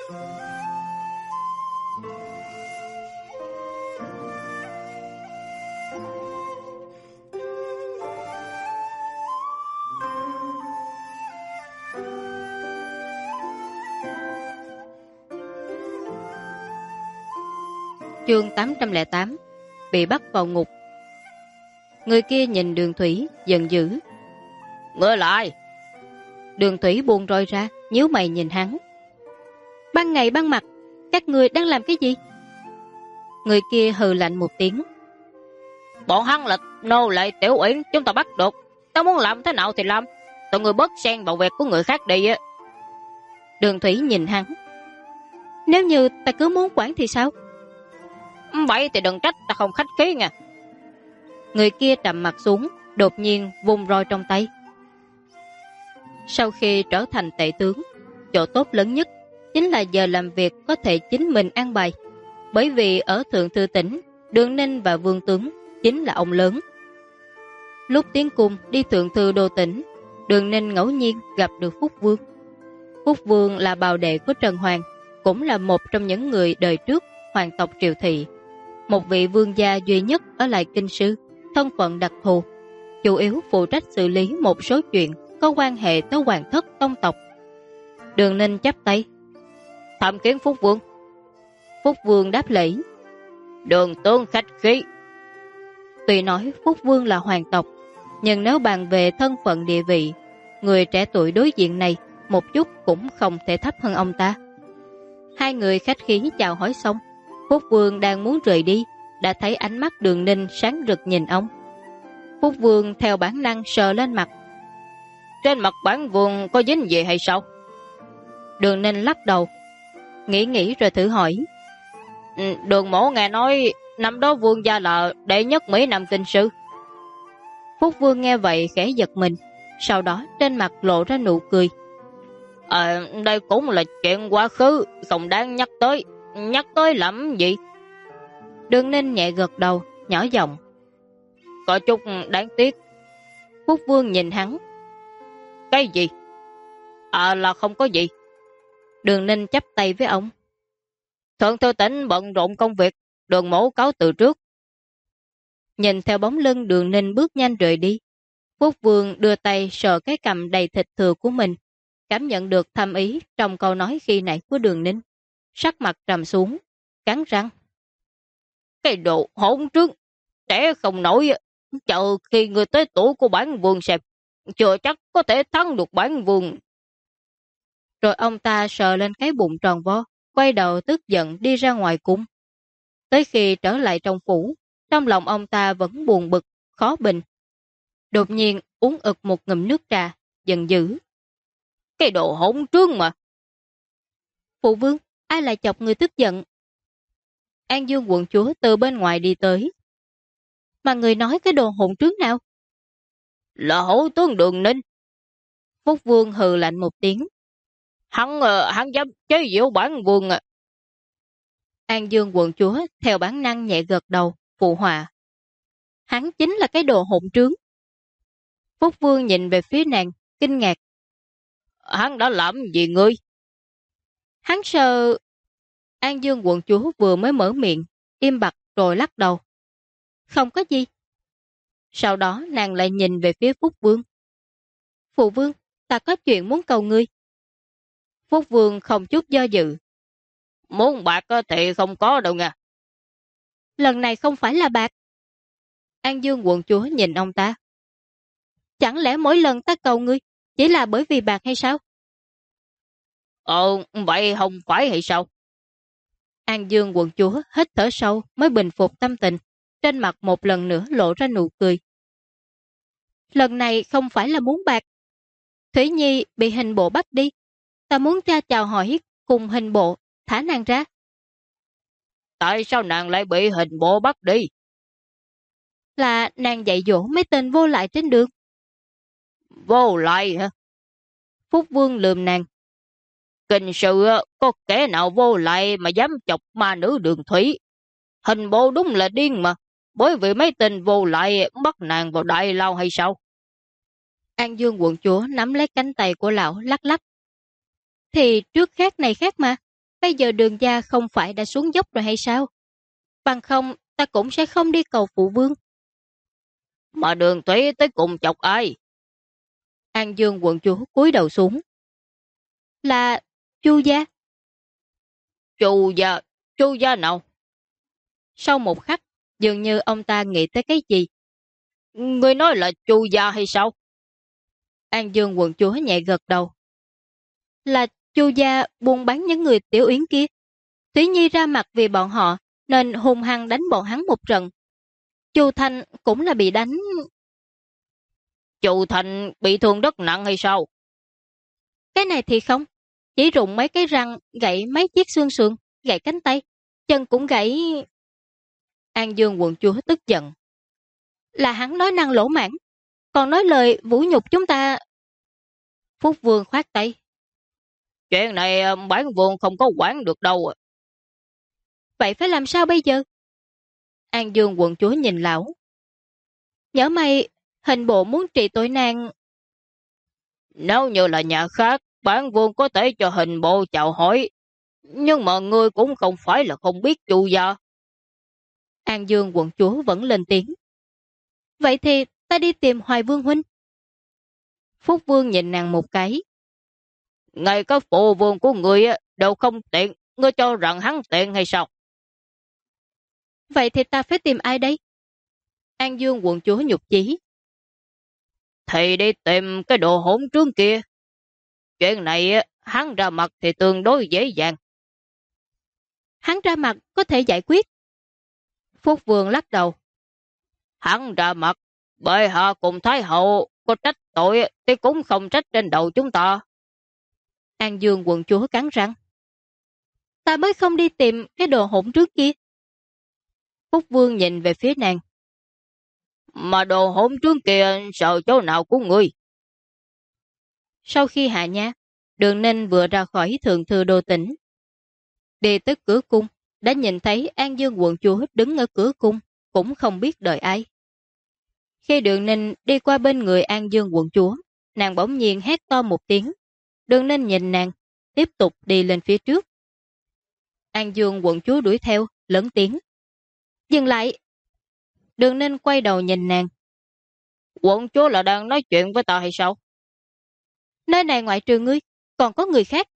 Chương 808 bị bắt vào ngục. Người kia nhìn Đường Thủy giận dữ. Ngươi lại! Đường Thủy buông roi ra, nhíu mày nhìn hắn. Ban ngày ban mặt, các ngươi đang làm cái gì? Người kia hừ lạnh một tiếng. Bọn hắn là nô lệ Tiểu Uyển, chúng ta bắt được. Ta muốn làm thế nào thì làm. Tụi người bớt xen vào việc của người khác đi á. Đường Thủy nhìn hắn. Nếu như ta cứ muốn quản thì sao? Vậy thì đừng trách ta không khách khí nha. Người kia trầm mặt xuống, đột nhiên vung roi trong tay. Sau khi trở thành tể tướng, chỗ tốt lớn nhất chính là giờ làm việc có thể chính mình an bài. Bởi vì ở Thượng Thư Tỉnh, Đường Ninh và Vương Tướng chính là ông lớn. Lúc tiến cung đi Thượng Thư Đô Tỉnh, Đường Ninh ngẫu nhiên gặp được Phúc Vương. Phúc Vương là bào đệ của Trần Hoàng, cũng là một trong những người đời trước hoàng tộc Triều Thị. Một vị vương gia duy nhất ở lại Kinh Sư, thân phận đặc thù, chủ yếu phụ trách xử lý một số chuyện có quan hệ tới hoàng thất tông tộc. Đường Ninh chắp tay. Tham kiến Phúc Vương. Phúc Vương đáp lễ. Đường tướng khách khí. Tuy nói Phúc Vương là hoàng tộc, nhưng nếu bàn về thân phận địa vị, người trẻ tuổi đối diện này một chút cũng không thể thấp hơn ông ta. Hai người khách khí chào hỏi xong, Phúc Vương đang muốn rời đi, đã thấy ánh mắt Đường Ninh sáng rực nhìn ông. Phúc Vương theo bản năng sờ lên mặt. Trên mặt bản vương có dính gì hay sao? Đường Ninh lắc đầu, nghĩ rồi thử hỏi. Đường mổ nghe nói năm đó vương gia là đệ nhất Mỹ Nam Kinh Sư. Phúc Vương nghe vậy khẽ giật mình, sau đó trên mặt lộ ra nụ cười. Đây cũng là chuyện quá khứ, không đáng nhắc tới làm gì? Đường Ninh nhẹ gật đầu, nhỏ giọng. Có chút đáng tiếc. Phúc Vương nhìn hắn. Cái gì? Là không có gì. Đường Ninh chắp tay với ông. Thượng Thư Tỉnh bận rộn công việc, Đường mổ cáo từ trước. Nhìn theo bóng lưng Đường Ninh bước nhanh rời đi, Phúc Vương đưa tay sờ cái cằm đầy thịt thừa của mình, cảm nhận được thâm ý trong câu nói khi nãy của Đường Ninh. Sắc mặt trầm xuống, cắn răng. Cái đồ hỗn trướng, trẻ không nổi, chờ khi người tới tuổi của bản vương xem, chưa chắc có thể thắng được bản vương. Rồi ông ta sờ lên cái bụng tròn vo, quay đầu tức giận đi ra ngoài cung. Tới khi trở lại trong phủ, trong lòng ông ta vẫn buồn bực, khó bình. Đột nhiên uống ực một ngụm nước trà, giận dữ. Cái đồ hỗn trướng mà. Phụ vương, ai lại chọc người tức giận? An Dương quận chúa từ bên ngoài đi tới. Mà người nói cái đồ hỗn trướng nào? Là hổ tướng Đường Ninh. Phúc Vương hừ lạnh một tiếng. Hắn dám chế giễu bản vương à. An Dương quận chúa theo bản năng nhẹ gật đầu, phụ họa. Hắn chính là cái đồ hỗn trướng. Phúc Vương nhìn về phía nàng, kinh ngạc. Hắn đã làm gì ngươi? Hắn sợ... An Dương quận chúa vừa mới mở miệng, im bặt rồi lắc đầu. Không có gì. Sau đó nàng lại nhìn về phía Phúc Vương. Phụ vương, ta có chuyện muốn cầu ngươi. Phúc Vương không chút do dự. Muốn bạc thì không có đâu nha. Lần này không phải là bạc. An Dương quận chúa nhìn ông ta. Chẳng lẽ mỗi lần ta cầu ngươi chỉ là bởi vì bạc hay sao? Vậy không phải hay sao? An Dương quận chúa hít thở sâu mới bình phục tâm tình, trên mặt một lần nữa lộ ra nụ cười. Lần này không phải là muốn bạc. Thủy Nhi bị hình bộ bắt đi. Ta muốn cha chào hỏi cùng hình bộ, thả nàng ra. Tại sao nàng lại bị hình bộ bắt đi? Là nàng dạy dỗ mấy tên vô lại trên đường. Vô lại hả? Phúc Vương lườm nàng. Kinh sự có kẻ nào vô lại mà dám chọc ma nữ Đường Thủy? Hình bộ đúng là điên mà. Bởi vì mấy tên vô lại bắt nàng vào đại lao hay sao? An Dương quận chúa nắm lấy cánh tay của lão lắc lắc. Thì trước khác này khác mà. bây giờ Đường gia không phải đã xuống dốc rồi hay sao? Bằng không, ta cũng sẽ không đi cầu phụ vương. Mà Đường Thủy tới cùng chọc ai? An Dương quận chúa cúi đầu xuống. Là Chu gia. Chu gia nào? Sau một khắc, dường như ông ta nghĩ tới cái gì. Ngươi nói là Chu gia hay sao? An Dương quận chúa nhẹ gật đầu. Là Chu gia buôn bán những người tiểu yến kia. Thúy Nhi ra mặt vì bọn họ, nên hung hăng đánh bọn hắn một trận. Chu Thanh cũng là bị đánh. Chu Thanh bị thương rất nặng hay sao? Cái này thì không. Chỉ rụng mấy cái răng, gãy mấy chiếc xương sườn, gãy cánh tay. Chân cũng gãy. An Dương quận chúa tức giận. Là hắn nói năng lỗ mãn, còn nói lời vũ nhục chúng ta. Phúc Vương khoát tay. Chuyện này bản vương không có quản được đâu. Vậy phải làm sao bây giờ? An Dương quận chúa nhìn lão. Nhớ mày, hình bộ muốn trị tội nàng. Nếu như là nhà khác, bản vương có thể cho hình bộ chào hỏi. Nhưng mà ngươi cũng không phải là không biết Chu gia. An Dương quận chúa vẫn lên tiếng. Vậy thì ta đi tìm Hoài Vương huynh. Phúc Vương nhìn nàng một cái. Ngay các phụ vương của ngươi đều không tiện, ngươi cho rằng hắn tiện hay sao? Vậy thì ta phải tìm ai đây? An Dương quận chúa nhục chí. Thì đi tìm cái đồ hỗn trướng kia. Chuyện này hắn ra mặt thì tương đối dễ dàng. Hắn ra mặt có thể giải quyết. Phúc Vương lắc đầu. Hắn ra mặt, bệ hạ cùng Thái hậu có trách tội thì cũng không trách trên đầu chúng ta. An Dương quận chúa cắn răng. Ta mới không đi tìm cái đồ hỗn trước kia. Phúc Vương nhìn về phía nàng. Mà đồ hỗn trướng kia sợ chỗ nào của ngươi? Sau khi hạ nhã, Đường Ninh vừa ra khỏi thượng thư đô tỉnh. Đi tới cửa cung, đã nhìn thấy An Dương quận chúa đứng ở cửa cung, cũng không biết đợi ai. Khi Đường Ninh đi qua bên người An Dương quận chúa, nàng bỗng nhiên hét to một tiếng. Đường Ninh nhìn nàng, tiếp tục đi lên phía trước. An Dương quận chúa đuổi theo, lớn tiếng. Dừng lại! Đường Ninh quay đầu nhìn nàng. Quận chúa là đang nói chuyện với ta hay sao? Nơi này ngoại trừ ngươi, còn có người khác.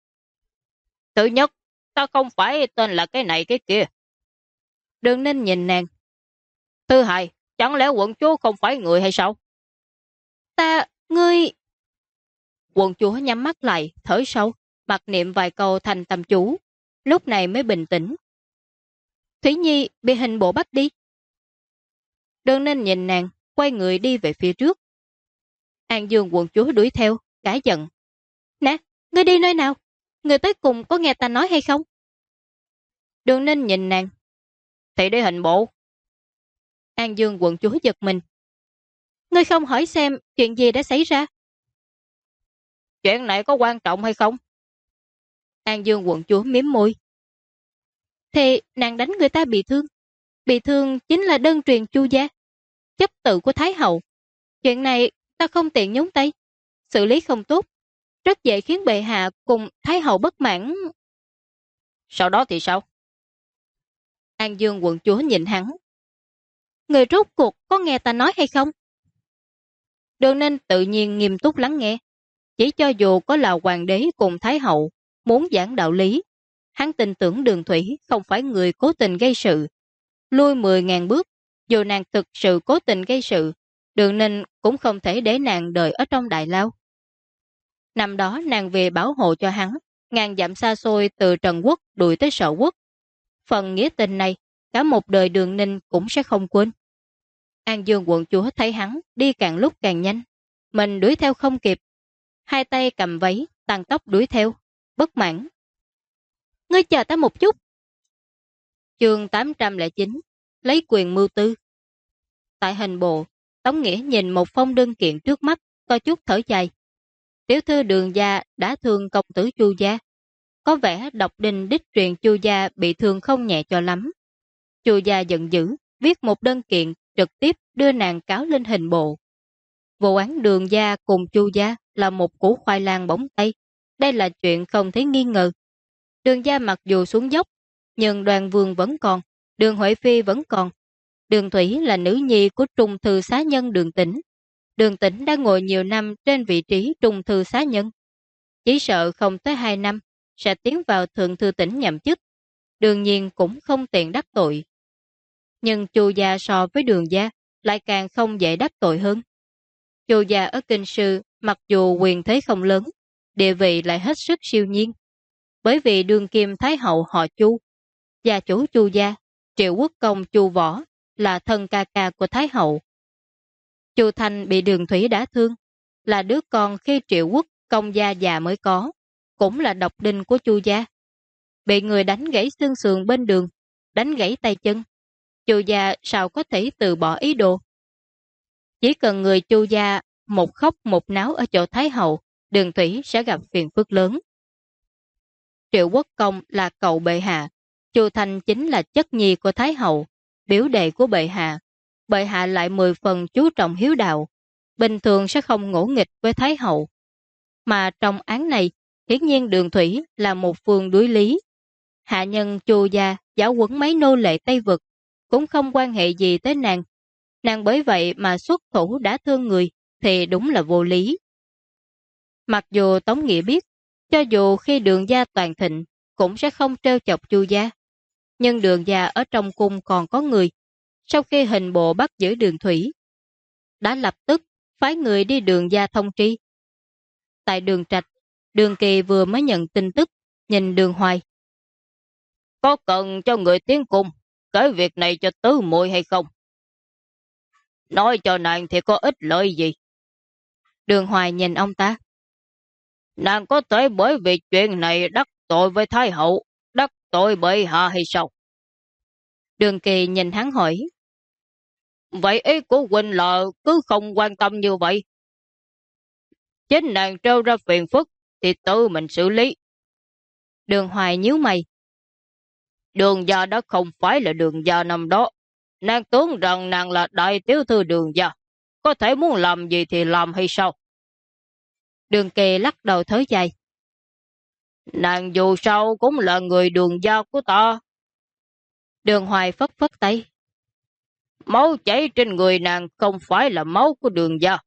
Thứ nhất, ta không phải tên là cái này cái kia. Đường Ninh nhìn nàng. Thứ hai, chẳng lẽ quận chúa không phải người hay sao? Ngươi... Quận chúa nhắm mắt lại, thở sâu, mặc niệm vài câu thành tâm chú. Lúc này mới bình tĩnh. Thúy Nhi bị hình bộ bắt đi. Đường Ninh nhìn nàng, quay người đi về phía trước. An Dương quận chúa đuổi theo, cả giận. Nè, ngươi đi nơi nào? Ngươi tới cùng có nghe ta nói hay không? Đường Ninh nhìn nàng. Thì đi hình bộ. An Dương quận chúa giật mình. Ngươi không hỏi xem chuyện gì đã xảy ra? Chuyện này có quan trọng hay không? An Dương quận chúa miếm môi. Thì nàng đánh người ta bị thương. Bị thương chính là đơn truyền Chu gia, chấp tự của Thái hậu. Chuyện này ta không tiện nhúng tay. Xử lý không tốt, rất dễ khiến bệ hạ cùng Thái hậu bất mãn. Sau đó thì sao? An Dương quận chúa nhìn hắn. Người rốt cuộc có nghe ta nói hay không? Đường Ninh tự nhiên nghiêm túc lắng nghe. Chỉ cho dù có là hoàng đế cùng Thái hậu muốn giảng đạo lý, hắn tin tưởng Đường Thủy không phải người cố tình gây sự. Lui 10.000 bước, dù nàng thực sự cố tình gây sự, Đường Ninh cũng không thể để nàng đợi ở trong đại lao. Năm đó nàng về bảo hộ cho hắn, ngàn dặm xa xôi từ Trần Quốc đuổi tới Sở Quốc. Phần nghĩa tình này, cả một đời Đường Ninh cũng sẽ không quên. An Dương quận chúa thấy hắn đi càng lúc càng nhanh, mình đuổi theo không kịp. Hai tay cầm váy, tăng tốc đuổi theo, bất mãn. Ngươi chờ ta một chút. Chương 809, lấy quyền mưu tư. Tại hình bộ, Tống Nghĩa nhìn một phong đơn kiện trước mắt, có chút thở dài. Tiểu thư Đường gia đã thương công tử Chu gia. Có vẻ độc đinh đích truyền Chu gia bị thương không nhẹ cho lắm. Chu gia giận dữ, viết một đơn kiện trực tiếp đưa nàng cáo lên hình bộ. Vụ án Đường gia cùng Chu gia là một củ khoai lang bóng tay. Đây là chuyện không thể nghi ngờ. Đường gia mặc dù xuống dốc, nhưng Đoàn Vương vẫn còn, Đường Huệ Phi vẫn còn. Đường Thủy là nữ nhi của trung thư xá nhân Đường Tĩnh. Đường Tĩnh đã ngồi nhiều năm trên vị trí trung thư xá nhân. Chỉ sợ không tới 2 năm sẽ tiến vào thượng thư tỉnh nhậm chức. Đương nhiên cũng không tiện đắc tội. Nhưng Chu gia so với Đường gia lại càng không dễ đắc tội hơn. Chu gia ở Kinh Sư mặc dù quyền thế không lớn, địa vị lại hết sức siêu nhiên. Bởi vì đương kim Thái hậu họ Chu, gia chủ Chu gia, Triệu Quốc công Chu Võ là thân ca ca của Thái hậu. Chu Thanh bị Đường Thủy đả thương, là đứa con khi Triệu Quốc công gia già mới có, cũng là độc đinh của Chu gia. Bị người đánh gãy xương sườn bên đường, đánh gãy tay chân. Chu gia sao có thể từ bỏ ý đồ? Chỉ cần người Chu gia một khóc một náo ở chỗ Thái hậu, Đường Thủy sẽ gặp phiền phức lớn. Triệu Quốc công là cậu bệ hạ, Chu Thanh chính là chất nhi của Thái hậu, biểu đệ của bệ hạ. Bệ hạ lại 10 phần chú trọng hiếu đạo, bình thường sẽ không ngỗ nghịch với Thái hậu. Mà trong án này, hiển nhiên Đường Thủy là một phương đối lý. Hạ nhân Chu gia giáo huấn mấy nô lệ Tây Vực, cũng không quan hệ gì tới nàng. Nàng bởi vậy mà xuất thủ đã thương người, thì đúng là vô lý. Mặc dù Tống Nghĩa biết, cho dù khi Đường gia toàn thịnh, cũng sẽ không trêu chọc Chu gia. Nhưng Đường gia ở trong cung còn có người. Sau khi hình bộ bắt giữ Đường Thủy, đã lập tức phái người đi Đường gia thông tri. Tại Đường Trạch, Đường Kỳ vừa mới nhận tin tức, nhìn Đường Hoài. Có cần cho người tiến cung kể việc này cho tứ muội hay không? Nói cho nàng thì có ích lợi gì? Đường Hoài nhìn ông ta. Nàng có thể bởi vì chuyện này đắc tội với Thái hậu, đắc tội bệ hạ hay sao? Đường Kỳ nhìn hắn hỏi. Vậy ý của huynh là cứ không quan tâm như vậy. Chính nàng trêu ra phiền phức thì tự mình xử lý. Đường Hoài nhíu mày. Đường gia đó không phải là Đường gia năm đó. Nàng tưởng rằng nàng là đại tiểu thư Đường gia, có thể muốn làm gì thì làm hay sao? Đường Kỳ lắc đầu thở dài. Nàng dù sao cũng là người Đường gia của ta. Đường Hoài phất phất tay. Máu chảy trên người nàng không phải là máu của Đường gia.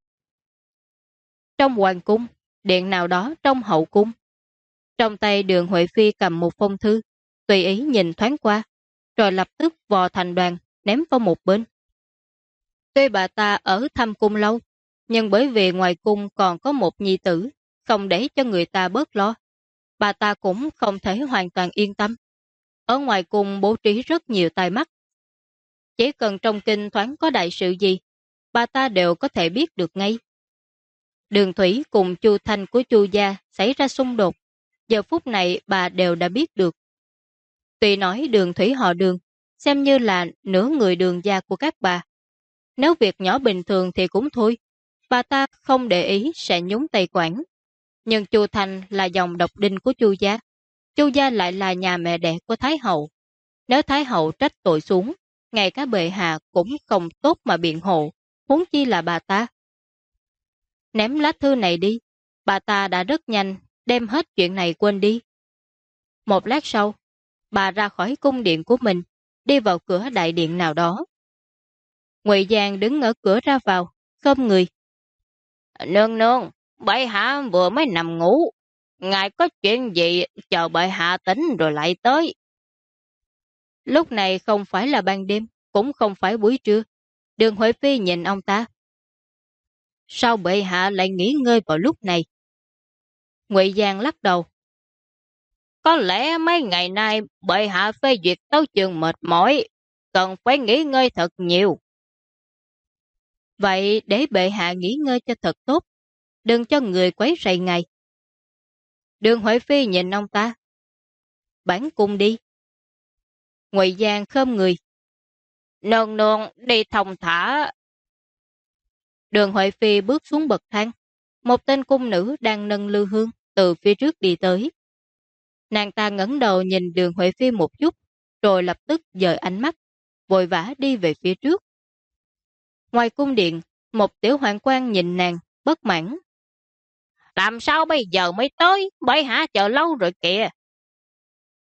Trong hoàng cung, điện nào đó trong hậu cung. Trong tay Đường Huệ Phi cầm một phong thư, tùy ý nhìn thoáng qua, rồi lập tức vò thành đoàn, ném vào một bên. Tuy bà ta ở thăm cung lâu, nhưng bởi vì ngoài cung còn có một nhi tử, không để cho người ta bớt lo. Bà ta cũng không thể hoàn toàn yên tâm. Ở ngoài cung bố trí rất nhiều tai mắt. Chỉ cần trong kinh thoáng có đại sự gì, bà ta đều có thể biết được ngay. Đường Thủy cùng Chu Thanh của Chu gia xảy ra xung đột. Giờ phút này bà đều đã biết được. Tuy nói Đường Thủy họ Đường, xem như là nửa người Đường gia của các bà. Nếu việc nhỏ bình thường thì cũng thôi, bà ta không để ý sẽ nhúng tay quản. Nhưng Chu Thanh là dòng độc đinh của Chu gia. Chu gia lại là nhà mẹ đẻ của Thái hậu. Nếu Thái hậu trách tội xuống, ngay cả bệ hạ cũng không tốt mà biện hộ, huống chi là bà ta. Ném lá thư này đi, bà ta đã rất nhanh đem hết chuyện này quên đi. Một lát sau, bà ra khỏi cung điện của mình, đi vào cửa đại điện nào đó. Ngụy Giang đứng ở cửa ra vào, khom người. Nương nương, bệ hạ vừa mới nằm ngủ. Ngài có chuyện gì chờ bệ hạ tỉnh rồi lại tới. Lúc này không phải là ban đêm, cũng không phải buổi trưa. Đường Huệ Phi nhìn ông ta. Sao bệ hạ lại nghỉ ngơi vào lúc này? Ngụy Giang lắc đầu. Có lẽ mấy ngày nay bệ hạ phê duyệt tấu chương mệt mỏi, cần phải nghỉ ngơi thật nhiều. Vậy để bệ hạ nghỉ ngơi cho thật tốt, đừng cho người quấy rầy ngài. Đường Huệ Phi nhìn ông ta. Bản cung đi. Ngụy Giang khom người. Nương nương đi thông thả. Đường Huệ Phi bước xuống bậc thang. Một tên cung nữ đang nâng lư hương từ phía trước đi tới. Nàng ta ngẩng đầu nhìn Đường Huệ Phi một chút, rồi lập tức dời ánh mắt, vội vã đi về phía trước. Ngoài cung điện, một tiểu hoàng quan nhìn nàng, bất mãn. Làm sao bây giờ mới tới, bệ hạ chờ lâu rồi kìa.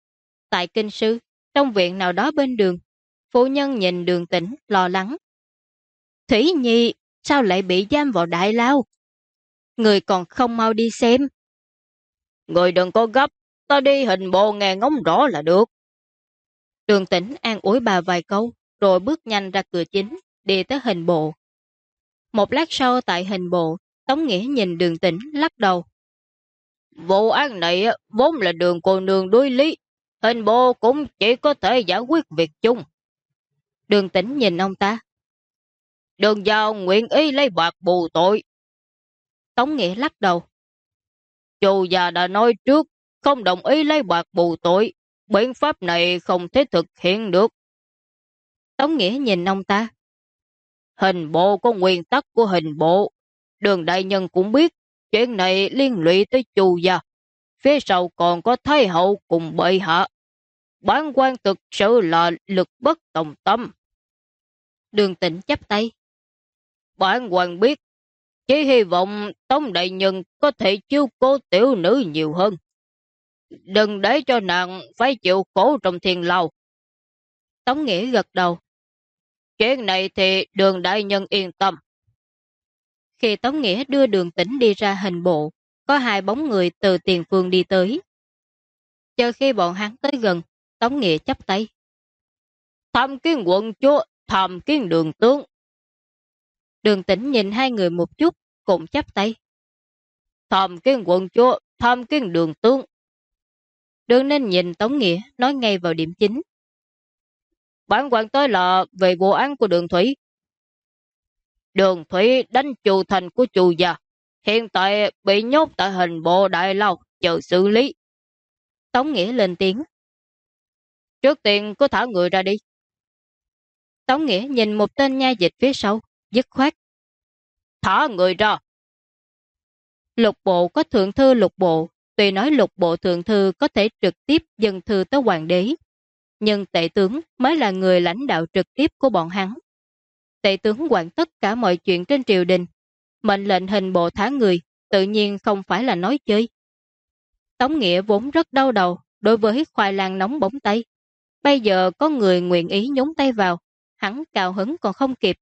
Tại kinh sư, trong viện nào đó bên đường, phu nhân nhìn Đường Tĩnh lo lắng. Thủy Nhi, sao lại bị giam vào đại lao? Người còn không mau đi xem. Người đừng có gấp, ta đi hình bộ nghe ngóng rõ là được. Đường Tĩnh an ủi bà vài câu, rồi bước nhanh ra cửa chính, đi tới hình bộ. Một lát sau tại hình bộ, Tống Nghĩa nhìn Đường Tĩnh lắc đầu. Vụ án này vốn là Đường cô nương đối lý, hình bộ cũng chỉ có thể giải quyết việc chung. Đường Tĩnh nhìn ông ta. Đường giao nguyện ý lấy bạc bù tội. Tống Nghĩa lắc đầu. Chu già đã nói trước, không đồng ý lấy bạc bù tội, biện pháp này không thể thực hiện được. Tống Nghĩa nhìn ông ta. Hình bộ có nguyên tắc của hình bộ. Đường đại nhân cũng biết, chuyện này liên lụy tới Chu gia. Phía sau còn có Thái hậu cùng bệ hạ. Bản quan thực sự là lực bất tòng tâm. Đường Tĩnh chắp tay. Bản quan biết, chỉ hy vọng Tống đại nhân có thể chiếu cố tiểu nữ nhiều hơn. Đừng để cho nàng phải chịu khổ trong thiên lao. Tống Nghĩa gật đầu. Chuyện này thì Đường đại nhân yên tâm. Khi Tống Nghĩa đưa Đường Tĩnh đi ra hình bộ, có hai bóng người từ tiền phương đi tới. Chờ khi bọn hắn tới gần, Tống Nghĩa chắp tay. Tham kiến quận chúa, tham kiến Đường tướng. Đường Tĩnh nhìn hai người một chút, cũng chắp tay. Tham kiến quận chúa, tham kiến Đường tướng. Đường Ninh nhìn Tống Nghĩa, nói ngay vào điểm chính. Bản quan tới là về vụ án của Đường Thủy. Đường Thủy đánh Chu thành của Chu gia, hiện tại bị nhốt tại hình bộ đại lao chờ xử lý. Tống Nghĩa lên tiếng. Trước tiên cứ thả người ra đi. Tống Nghĩa nhìn một tên nha dịch phía sau, dứt khoát. Thả người ra. Lục bộ có thượng thư lục bộ, tuy nói lục bộ thượng thư có thể trực tiếp dâng thư tới hoàng đế, nhưng tể tướng mới là người lãnh đạo trực tiếp của bọn hắn. Tể tướng quản tất cả mọi chuyện trên triều đình, mệnh lệnh hình bộ thả người, tự nhiên không phải là nói chơi. Tống Nghĩa vốn rất đau đầu đối với khoai lang nóng bóng tay. Bây giờ có người nguyện ý nhúng tay vào, hắn cao hứng còn không kịp.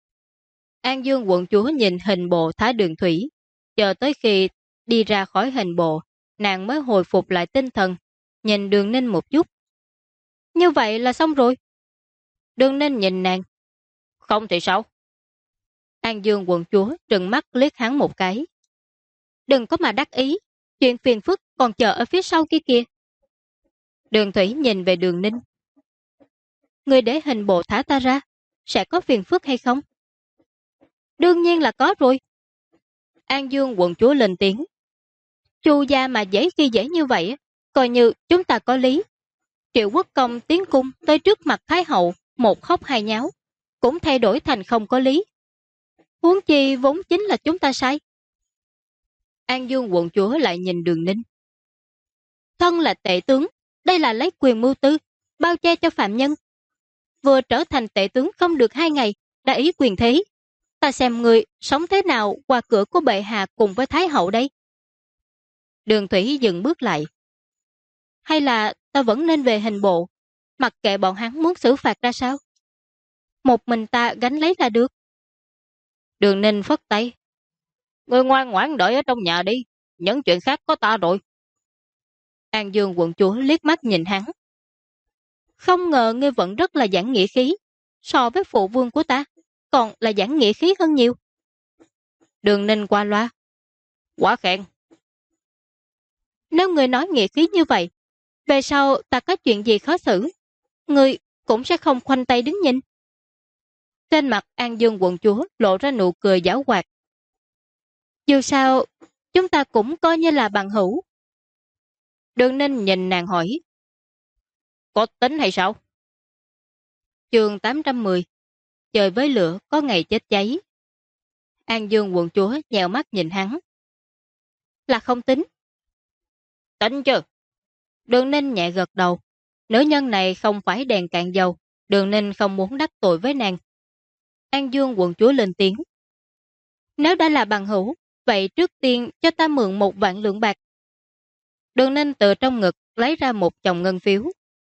An Dương quận chúa nhìn hình bộ thả Đường Thủy, chờ tới khi đi ra khỏi hình bộ, nàng mới hồi phục lại tinh thần, nhìn Đường Ninh một chút. Như vậy là xong rồi. Đường Ninh nhìn nàng. Không thì sao? An Dương quận chúa trừng mắt liếc hắn một cái. Đừng có mà đắc ý, chuyện phiền phức còn chờ ở phía sau kia kìa. Đường Thủy nhìn về Đường Ninh. Người để hình bộ thả ta ra, sẽ có phiền phức hay không? Đương nhiên là có rồi. An Dương quận chúa lên tiếng. Chu gia mà dễ khi dễ như vậy, coi như chúng ta có lý. Triệu Quốc Công tiến cung tới trước mặt Thái hậu, một khóc hai nháo, cũng thay đổi thành không có lý. Huống chi vốn chính là chúng ta sai. An Dương quận chúa lại nhìn Đường Ninh. Thân là tể tướng, đây là lấy quyền mưu tư, bao che cho phạm nhân. Vừa trở thành tể tướng không được 2 ngày, đã ý quyền thế. Ta xem người sống thế nào qua cửa của bệ hạ cùng với Thái hậu đây. Đường Thủy dừng bước lại. Hay là ta vẫn nên về hình bộ, mặc kệ bọn hắn muốn xử phạt ra sao? Một mình ta gánh lấy là được. Đường Ninh phất tay. Người ngoan ngoãn đợi ở trong nhà đi, những chuyện khác có ta rồi. An Dương quận chúa liếc mắt nhìn hắn. Không ngờ ngươi vẫn rất là giảng nghĩa khí, so với phụ vương của ta, còn là giảng nghĩa khí hơn nhiều. Đường Ninh qua loa. Quá khen. Nếu ngươi nói nghĩa khí như vậy, về sau ta có chuyện gì khó xử, ngươi cũng sẽ không khoanh tay đứng nhìn. Trên mặt An Dương quận chúa lộ ra nụ cười giảo hoạt. Dù sao, chúng ta cũng coi như là bằng hữu. Đường Ninh nhìn nàng hỏi. Có tính hay sao? Chương 810. Trời với lửa có ngày chết cháy. An Dương quận chúa nhèo mắt nhìn hắn. Là không tính. Tính chứ. Đường Ninh nhẹ gật đầu. Nữ nhân này không phải đèn cạn dầu. Đường Ninh không muốn đắc tội với nàng. An Dương quận chúa lên tiếng. Nếu đã là bằng hữu, vậy trước tiên cho ta mượn 1 vạn lượng bạc. Đường Ninh từ trong ngực lấy ra một chồng ngân phiếu.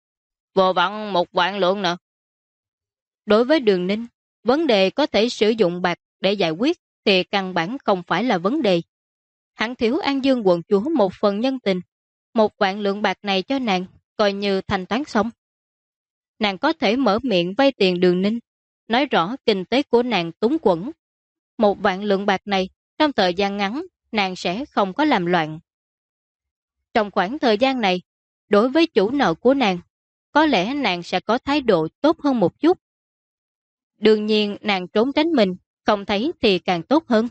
Vừa vặn 1 vạn lượng nè. Đối với Đường Ninh, vấn đề có thể sử dụng bạc để giải quyết thì căn bản không phải là vấn đề. Hắn thiếu An Dương quận chúa một phần nhân tình, 1 vạn lượng bạc này cho nàng, coi như thanh toán xong. Nàng có thể mở miệng vay tiền Đường Ninh, nói rõ kinh tế của nàng túng quẫn. 1 vạn lượng bạc này, trong thời gian ngắn, nàng sẽ không có làm loạn. Trong khoảng thời gian này, đối với chủ nợ của nàng, có lẽ nàng sẽ có thái độ tốt hơn một chút. Đương nhiên nàng trốn tránh mình, không thấy thì càng tốt hơn.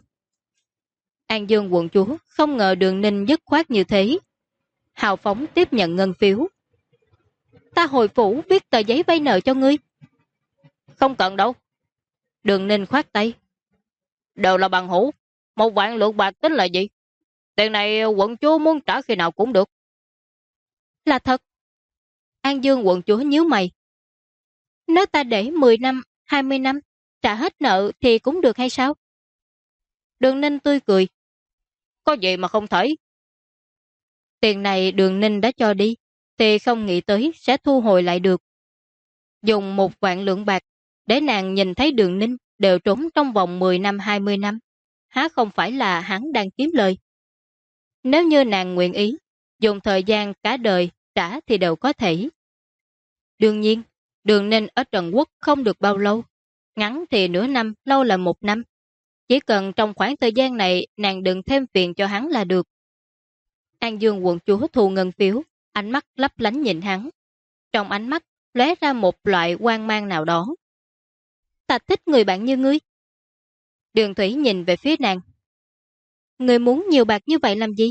An Dương quận chúa không ngờ Đường Ninh dứt khoát như thế. Hào phóng tiếp nhận ngân phiếu. Ta hồi phủ viết tờ giấy vay nợ cho ngươi. Không cần đâu. Đường Ninh khoát tay. Đều là bằng hữu. 1 vạn lượng bạc tính là gì? Tiền này quận chúa muốn trả khi nào cũng được. Là thật. An Dương quận chúa nhíu mày. Nếu ta để 10 năm, 20 năm, trả hết nợ thì cũng được hay sao? Đường Ninh tươi cười. Có gì mà không thể. Tiền này Đường Ninh đã cho đi, thì không nghĩ tới sẽ thu hồi lại được. Dùng 1 vạn lượng bạc để nàng nhìn thấy Đường Ninh đều trốn trong vòng 10 năm 20 năm, há không phải là hắn đang kiếm lời. Nếu như nàng nguyện ý, dùng thời gian cả đời trả thì đều có thể. Đương nhiên, Đường Ninh ở Trần Quốc không được bao lâu, ngắn thì nửa năm, lâu là 1 năm. Chỉ cần trong khoảng thời gian này nàng đừng thêm phiền cho hắn là được. An Dương quận chúa thu ngân phiếu, ánh mắt lấp lánh nhìn hắn. Trong ánh mắt lóe ra một loại quang mang nào đó. Ta thích người bạn như ngươi. Đường Thủy nhìn về phía nàng. Ngươi muốn nhiều bạc như vậy làm gì?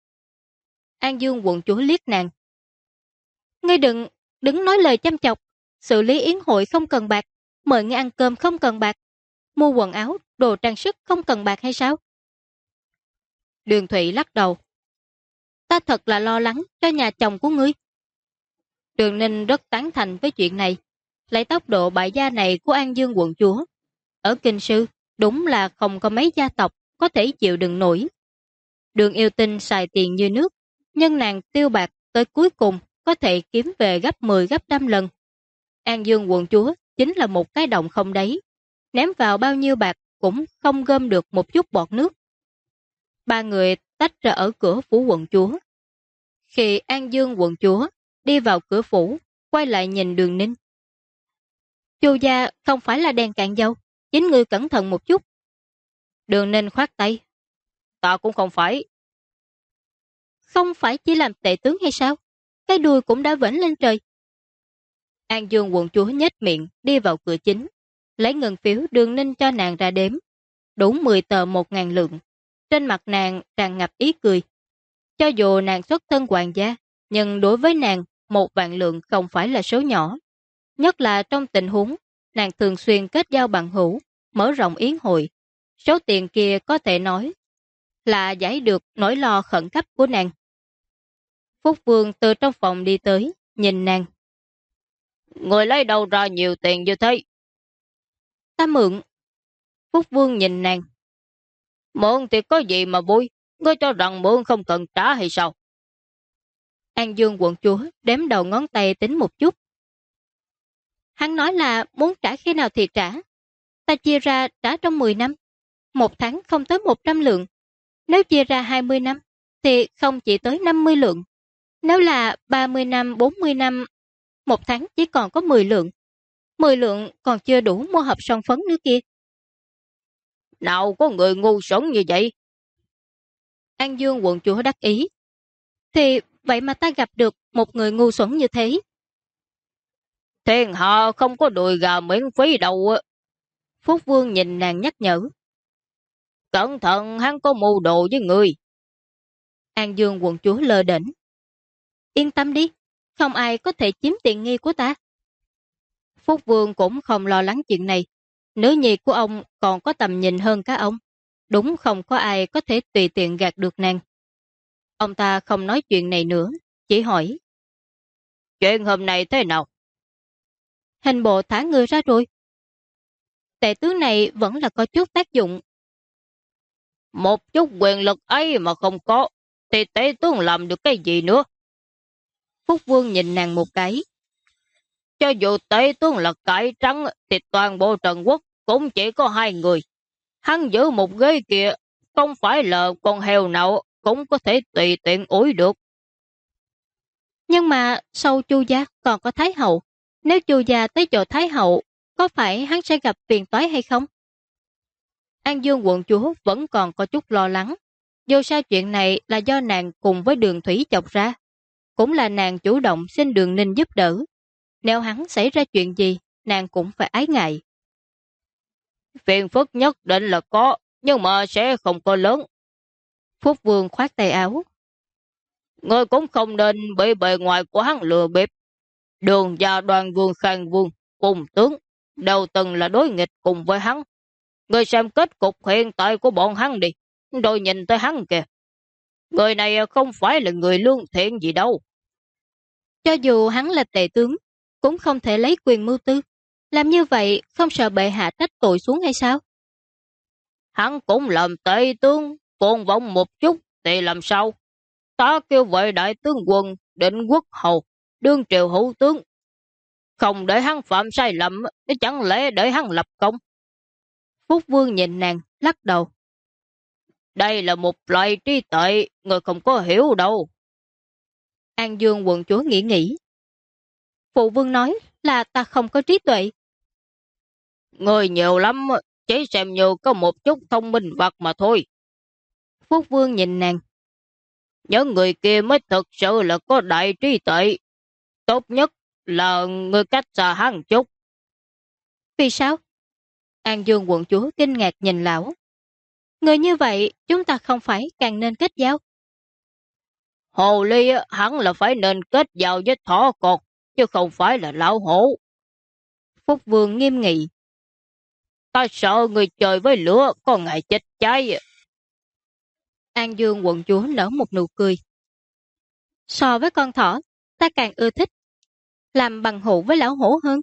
An Dương quận chúa liếc nàng. Ngươi đừng nói lời chăm chọc. Xử lý yến hội không cần bạc, mời ngươi ăn cơm không cần bạc, mua quần áo, đồ trang sức không cần bạc hay sao? Đường Thủy lắc đầu. Ta thật là lo lắng cho nhà chồng của ngươi. Đường Ninh rất tán thành với chuyện này. Lấy tốc độ bại gia này của An Dương quận chúa, ở Kinh Sư đúng là không có mấy gia tộc có thể chịu đựng nổi. Đường Yêu Tinh xài tiền như nước, nhưng nàng tiêu bạc tới cuối cùng có thể kiếm về gấp 10 gấp 100 lần. An Dương quận chúa chính là một cái động không đáy, ném vào bao nhiêu bạc cũng không gom được một chút bọt nước. Ba người tách ra ở cửa phủ quận chúa. Khi An Dương quận chúa đi vào cửa phủ, quay lại nhìn Đường Ninh. Chu gia không phải là đèn cạn dầu, chính ngươi cẩn thận một chút. Đường Ninh khoát tay. Ta cũng không phải. Không phải chỉ làm tệ tướng hay sao? Cái đuôi cũng đã vểnh lên trời. An Dương quận chúa nhếch miệng đi vào cửa chính, lấy ngân phiếu Đường Ninh cho nàng ra đếm. Đủ 10 tờ 1.000 lượng. Trên mặt nàng tràn ngập ý cười. Cho dù nàng xuất thân hoàng gia, nhưng đối với nàng 1 vạn lượng không phải là số nhỏ. Nhất là trong tình huống nàng thường xuyên kết giao bằng hữu, mở rộng yến hội. Số tiền kia có thể nói là giải được nỗi lo khẩn cấp của nàng. Phúc Vương từ trong phòng đi tới, nhìn nàng. Người lấy đâu ra nhiều tiền như thế? Ta mượn. Phúc Vương nhìn nàng. Mượn thì có gì mà vui? Ngươi cho rằng mượn không cần trả hay sao? An Dương quận chúa đếm đầu ngón tay tính một chút. Hắn nói là muốn trả khi nào thì trả. Ta chia ra trả trong 10 năm. 1 tháng không tới 100 lượng. Nếu chia ra 20 năm, thì không chỉ tới 50 lượng. Nếu là 30 năm, 40 năm, 1 tháng chỉ còn có 10 lượng. 10 lượng còn chưa đủ mua hộp son phấn nữa kia. Nào có người ngu xuẩn như vậy? An Dương quận chúa đắc ý. Thì vậy mà ta gặp được một người ngu xuẩn như thế. Thiên hạ không có đùi gà miễn phí đâu. Phúc Vương nhìn nàng nhắc nhở. Cẩn thận hắn có mưu đồ với người. An Dương quận chúa lơ đễnh. Yên tâm đi, không ai có thể chiếm tiện nghi của ta. Phúc Vương cũng không lo lắng chuyện này. Nữ nhi của ông còn có tầm nhìn hơn cả ông. Đúng không có ai có thể tùy tiện gạt được nàng. Ông ta không nói chuyện này nữa, chỉ hỏi. Chuyện hôm nay thế nào? Hình bộ thả người ra rồi. Tệ tướng này vẫn là có chút tác dụng. Một chút quyền lực ấy mà không có, thì tệ tướng làm được cái gì nữa? Phúc Vương nhìn nàng một cái. Cho dù Tây tướng là cải trắng thì toàn bộ Trần Quốc cũng chỉ có 2 người. Hắn giữ một ghế kia, không phải là con heo nào cũng có thể tùy tiện ủi được. Nhưng mà sau Chu gia còn có Thái hậu. Nếu Chu gia tới chỗ Thái hậu, có phải hắn sẽ gặp phiền toái hay không? An Dương quận chúa vẫn còn có chút lo lắng. Dù sao chuyện này là do nàng cùng với Đường Thủy chọc ra. Cũng là nàng chủ động xin Đường Ninh giúp đỡ. Nếu hắn xảy ra chuyện gì, nàng cũng phải ái ngại. Phiền phức nhất định là có, nhưng mà sẽ không có lớn. Phúc Vương khoát tay áo. Ngươi cũng không nên bị bề ngoài của hắn lừa bịp. Đường và Đoàn Vương Khang Vương cùng tướng đều từng là đối nghịch cùng với hắn. Ngươi xem kết cục hiện tại của bọn hắn đi, rồi nhìn tới hắn kìa. Người này không phải là người lương thiện gì đâu. Cho dù hắn là tể tướng, cũng không thể lấy quyền mưu tư. Làm như vậy không sợ bệ hạ trách tội xuống hay sao? Hắn cũng làm tể tướng, cuồng vọng một chút thì làm sao? Ta kêu vậy đại tướng quân, định quốc hầu, đương triều hữu tướng. Không để hắn phạm sai lầm, chẳng lẽ để hắn lập công? Phúc Vương nhìn nàng, lắc đầu. Đây là một loại trí tuệ, người không có hiểu đâu. An Dương quận chúa nghĩ. Phụ Vương nói là ta không có trí tuệ. Người nhiều lắm, chỉ xem như có một chút thông minh vật mà thôi. Phúc Vương nhìn nàng. Những người kia mới thực sự là có đại trí tuệ. Tốt nhất là người cách xa hắn chút. Vì sao? An Dương quận chúa kinh ngạc nhìn lão. Người như vậy chúng ta không phải càng nên kết giao. Hồ ly hắn là phải nên kết giao với thỏ cột, chứ không phải là lão hổ. Phúc Vương nghiêm nghị. Ta sợ người chơi với lửa có ngày chết cháy. An Dương quận chúa nở một nụ cười. So với con thỏ, ta càng ưa thích làm bằng hữu với lão hổ hơn.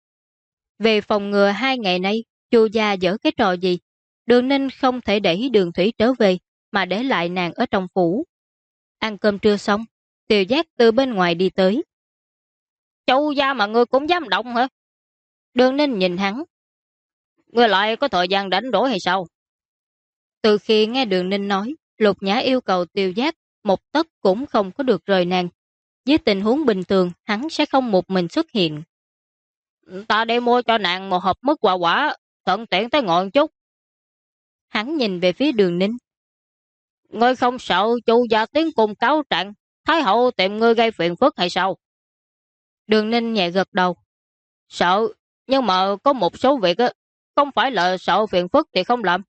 Về phòng ngừa 2 ngày nay, Chu gia dở cái trò gì, Đường Ninh không thể để Đường Thủy trở về, mà để lại nàng ở trong phủ. Ăn cơm trưa xong, Tiều Giác từ bên ngoài đi tới. Chu gia mà ngươi cũng dám động hả? Đường Ninh nhìn hắn. Ngươi lại có thời gian đánh đổi hay sao? Từ khi nghe Đường Ninh nói, Lục Nhã yêu cầu Tiều Giác một tấc cũng không có được rời nàng. Dưới tình huống bình thường, hắn sẽ không một mình xuất hiện. Ta đi mua cho nàng một hộp mứt quả quả, thuận tiện tới ngọn chút. Hắn nhìn về phía Đường Ninh. Ngươi không sợ Chu gia tiến cùng cáo trạng, Thái hậu tìm ngươi gây phiền phức hay sao? Đường Ninh nhẹ gật đầu. Sợ, nhưng mà có một số việc không phải là sợ phiền phức thì không làm.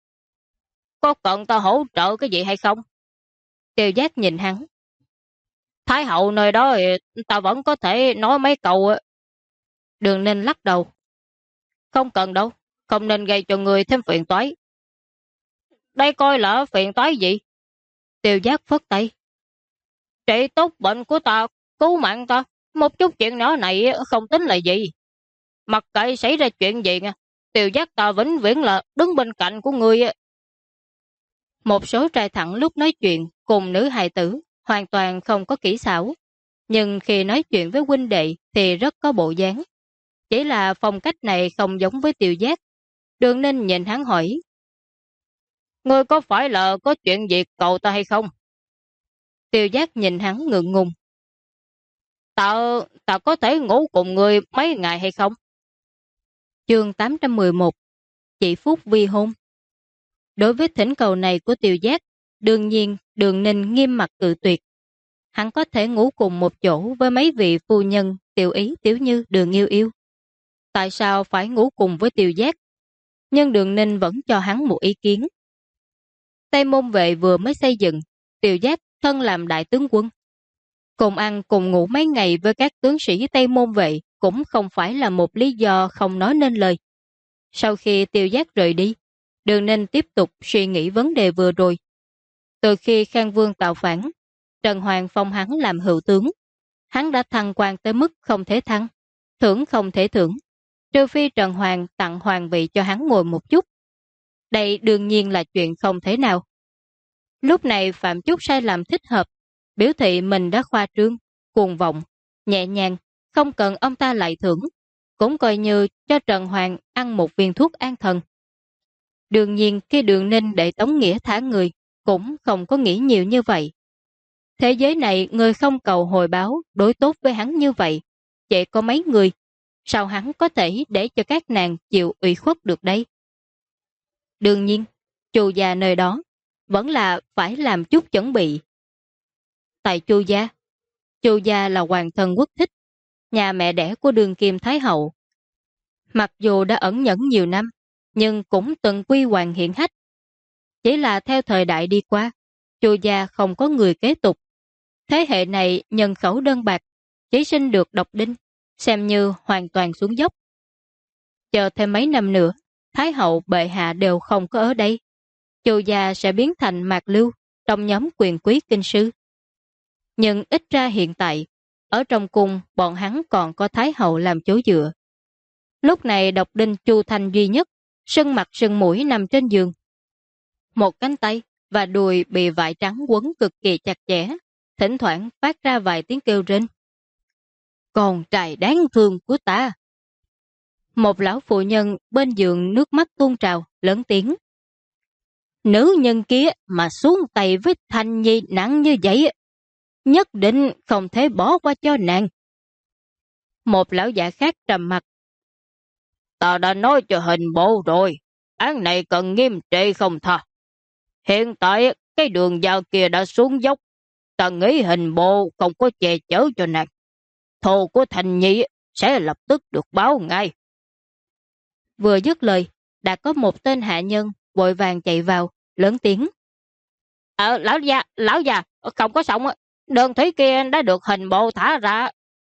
Có cần ta hỗ trợ cái gì hay không? Tiều Giác nhìn hắn. Thái hậu nơi đó ta vẫn có thể nói mấy câu. Đường Ninh lắc đầu. Không cần đâu, không nên gây cho người thêm phiền toái. Đây coi là phiền toái gì? Tiều Giác phất tay. Trị tốt bệnh của ta, cứu mạng ta, một chút chuyện nhỏ này không tính là gì. Mặc kệ xảy ra chuyện gì nha, Tiều Giác ta vĩnh viễn là đứng bên cạnh của người. Một số trai thẳng lúc nói chuyện cùng nữ hài tử hoàn toàn không có kỹ xảo, nhưng khi nói chuyện với huynh đệ thì rất có bộ dáng. Chỉ là phong cách này không giống với Tiều Giác. Đường Ninh nhìn hắn hỏi. Ngươi có phải là có chuyện gì cầu ta hay không? Tiều Giác nhìn hắn ngượng ngùng. Ta có thể ngủ cùng người mấy ngày hay không? Chương 811. Chỉ phúc vi hôn. Đối với thỉnh cầu này của Tiều Giác, đương nhiên Đường Ninh nghiêm mặt cự tuyệt. Hắn có thể ngủ cùng một chỗ với mấy vị phu nhân Tiểu Ý, Tiểu Như, Đường Yêu Yêu. Tại sao phải ngủ cùng với Tiều Giác? Nhưng Đường Ninh vẫn cho hắn một ý kiến. Tây Môn Vệ vừa mới xây dựng, Tiều Giác thân làm đại tướng quân. Cùng ăn cùng ngủ mấy ngày với các tướng sĩ Tây Môn Vệ cũng không phải là một lý do không nói nên lời. Sau khi Tiều Giác rời đi, Đường Ninh tiếp tục suy nghĩ vấn đề vừa rồi. Từ khi Khang Vương tạo phản, Trần Hoàng phong hắn làm hữu tướng. Hắn đã thăng quan tới mức không thể thăng, thưởng không thể thưởng, trừ phi Trần Hoàng tặng hoàng vị cho hắn ngồi một chút. Đây đương nhiên là chuyện không thể nào. Lúc này phạm chút sai lầm thích hợp, biểu thị mình đã khoa trương, cuồng vọng, nhẹ nhàng, không cần ông ta lại thưởng, cũng coi như cho Trần Hoàng ăn một viên thuốc an thần. Đương nhiên khi Đường Ninh để Tống Nghĩa thả người, cũng không có nghĩ nhiều như vậy. Thế giới này người không cầu hồi báo đối tốt với hắn như vậy, chỉ có mấy người, sao hắn có thể để cho các nàng chịu ủy khuất được đây? Đương nhiên, Chu gia nơi đó vẫn là phải làm chút chuẩn bị. Tại Chu gia là hoàng thân quốc thích, nhà mẹ đẻ của Đường Kim Thái Hậu. Mặc dù đã ẩn nhẫn nhiều năm, nhưng cũng từng quy hoàng hiển hách. Chỉ là theo thời đại đi qua, Chu gia không có người kế tục. Thế hệ này nhân khẩu đơn bạc, chỉ sinh được độc đinh, xem như hoàn toàn xuống dốc. Chờ thêm mấy năm nữa, Thái hậu bệ hạ đều không có ở đây. Chu gia sẽ biến thành mạc lưu trong nhóm quyền quý kinh sư. Nhưng ít ra hiện tại, ở trong cung bọn hắn còn có Thái hậu làm chỗ dựa. Lúc này độc đinh Chu Thanh duy nhất, sưng mặt sưng mũi nằm trên giường. Một cánh tay và đùi bị vải trắng quấn cực kỳ chặt chẽ, thỉnh thoảng phát ra vài tiếng kêu rên. Con trai đáng thương của ta. Một lão phụ nhân bên giường nước mắt tuôn trào, lớn tiếng. Nữ nhân kia mà xuống tay với Thanh Nhi nặng như vậy, nhất định không thể bỏ qua cho nàng. Một lão giả khác trầm mặt. Ta đã nói cho hình bộ rồi, án này cần nghiêm trị không tha. Hiện tại cái đường giao kia đã xuống dốc, ta nghĩ hình bộ không có che chở cho nàng. Thù của Thanh Nhi sẽ lập tức được báo ngay. Vừa dứt lời, đã có một tên hạ nhân vội vàng chạy vào, lớn tiếng. Lão già, không có sống, Đường thủy kia đã được hình bộ thả ra.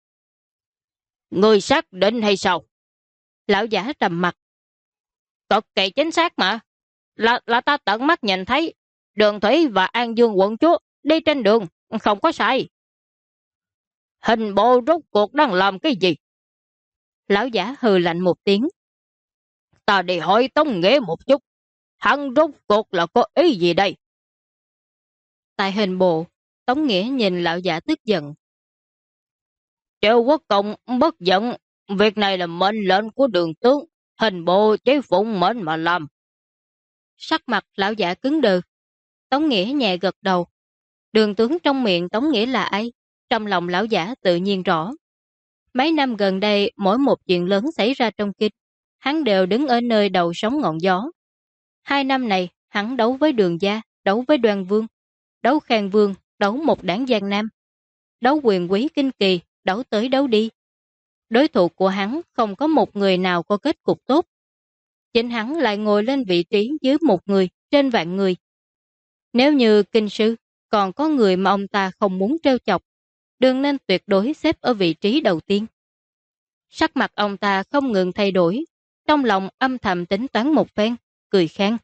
Người xác định hay sao? Lão giả trầm mặt. Cực kỳ chính xác mà. Là ta tận mắt nhìn thấy Đường Thủy và An Dương quận chúa đi trên đường, không có sai. Hình bộ rốt cuộc đang làm cái gì? Lão giả hừ lạnh một tiếng. Ta đi hỏi Tống Nghĩa một chút, hắn rốt cuộc là có ý gì đây? Tại hình bộ, Tống Nghĩa nhìn lão giả tức giận. Triệu Quốc Công bất giận, việc này là mệnh lệnh của Đường tướng, hình bộ chỉ phụng mệnh mà làm. Sắc mặt lão giả cứng đờ. Tống Nghĩa nhẹ gật đầu. Đường tướng trong miệng Tống Nghĩa là ai? Trong lòng lão giả tự nhiên rõ. Mấy năm gần đây, mỗi một chuyện lớn xảy ra trong kinh, hắn đều đứng ở nơi đầu sóng ngọn gió. 2 năm này, hắn đấu với Đường gia, đấu với Đoan Vương, đấu Khang Vương, đấu một đảng Giang Nam, đấu quyền quý kinh kỳ, đấu tới đấu đi. Đối thủ của hắn không có một người nào có kết cục tốt. Chính hắn lại ngồi lên vị trí dưới một người, trên vạn người. Nếu như kinh sư, còn có người mà ông ta không muốn trêu chọc, đừng nên tuyệt đối xếp ở vị trí đầu tiên. Sắc mặt ông ta không ngừng thay đổi, trong lòng âm thầm tính toán một phen, cười khan.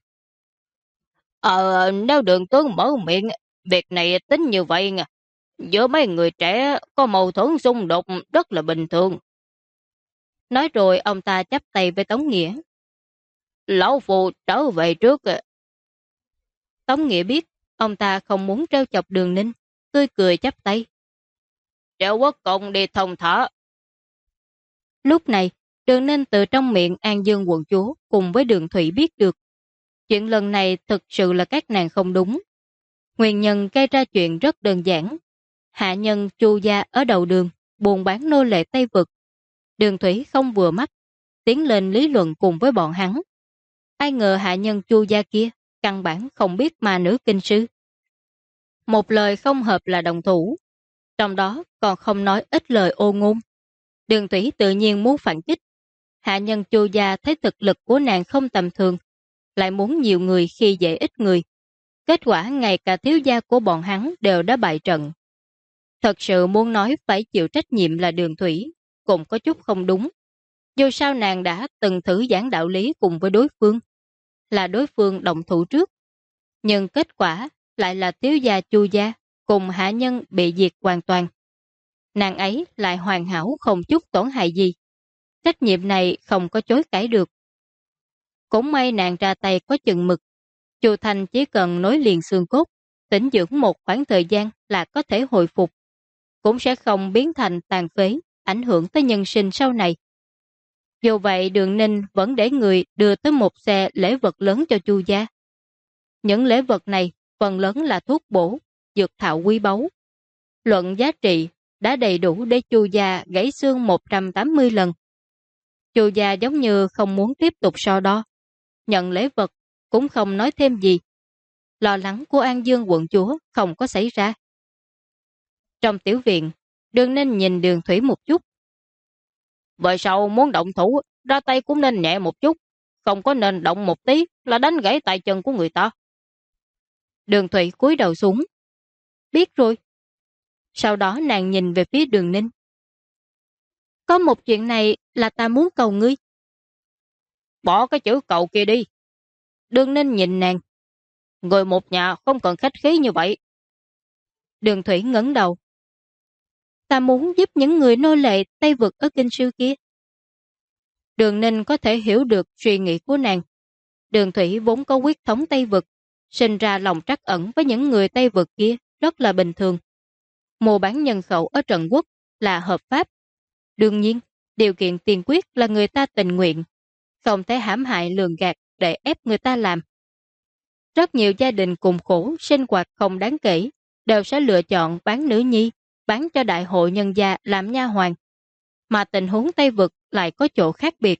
Nếu Đường tướng mở miệng, việc này tính như vậy nha. Giữa mấy người trẻ có mâu thuẫn xung đột rất là bình thường. Nói rồi ông ta chắp tay với Tống Nghĩa. Lão phụ trở về trước. Tống Nghĩa biết ông ta không muốn trêu chọc Đường Ninh, tươi cười chắp tay. Triệu Quốc Công đi thông thả. Lúc này, Đường Ninh từ trong miệng An Dương quận chúa cùng với Đường Thủy biết được. Chuyện lần này thực sự là các nàng không đúng. Nguyên nhân gây ra chuyện rất đơn giản. Hạ nhân Chu gia ở đầu đường, buôn bán nô lệ Tây Vực. Đường Thủy không vừa mắt, tiến lên lý luận cùng với bọn hắn. Ai ngờ hạ nhân Chu gia kia, căn bản không biết mà nữ kinh sư. Một lời không hợp là đồng thủ, trong đó còn không nói ít lời ô ngôn. Đường Thủy tự nhiên muốn phản kích. Hạ nhân Chu gia thấy thực lực của nàng không tầm thường, lại muốn nhiều người khi dễ ít người. Kết quả ngay cả thiếu gia của bọn hắn đều đã bại trận. Thật sự muốn nói phải chịu trách nhiệm là Đường Thủy, cũng có chút không đúng. Dù sao nàng đã từng thử giảng đạo lý cùng với đối phương, là đối phương động thủ trước. Nhưng kết quả lại là thiếu gia Chu gia cùng hạ nhân bị diệt hoàn toàn. Nàng ấy lại hoàn hảo không chút tổn hại gì. Trách nhiệm này không có chối cãi được. Cũng may nàng ra tay có chừng mực. Chu Thanh chỉ cần nối liền xương cốt, tĩnh dưỡng một khoảng thời gian là có thể hồi phục, cũng sẽ không biến thành tàn phế ảnh hưởng tới nhân sinh sau này. Dù vậy Đường Ninh vẫn để người đưa tới một xe lễ vật lớn cho Chu gia. Những lễ vật này phần lớn là thuốc bổ, dược thảo quý báu. Luận giá trị đã đầy đủ để Chu gia gãy xương 180 lần. Chu gia giống như không muốn tiếp tục so đo. Nhận lễ vật cũng không nói thêm gì. Lo lắng của An Dương quận chúa không có xảy ra. Trong tiểu viện, Đường Ninh nhìn Đường Thủy một chút. Vậy sau muốn động thủ, ra tay cũng nên nhẹ một chút. Không có nên động một tí là đánh gãy tay chân của người ta. Đường Thủy cúi đầu xuống. Biết rồi. Sau đó nàng nhìn về phía Đường Ninh. Có một chuyện này là ta muốn cầu ngươi. Bỏ cái chữ cầu kia đi. Đường Ninh nhìn nàng. Người một nhà không cần khách khí như vậy. Đường Thủy ngẩng đầu. Ta muốn giúp những người nô lệ Tây Vực ở Kinh Sư kia. Đường Ninh có thể hiểu được suy nghĩ của nàng. Đường Thủy vốn có huyết thống Tây Vực, sinh ra lòng trắc ẩn với những người Tây Vực kia rất là bình thường. Mua bán nhân khẩu ở Trần Quốc là hợp pháp. Đương nhiên, điều kiện tiên quyết là người ta tình nguyện, không thể hãm hại lường gạt để ép người ta làm. Rất nhiều gia đình cùng khổ, sinh hoạt không đáng kể, đều sẽ lựa chọn bán nữ nhi, bán cho đại hội nhân gia làm nha hoàn. Mà tình huống Tây Vực lại có chỗ khác biệt.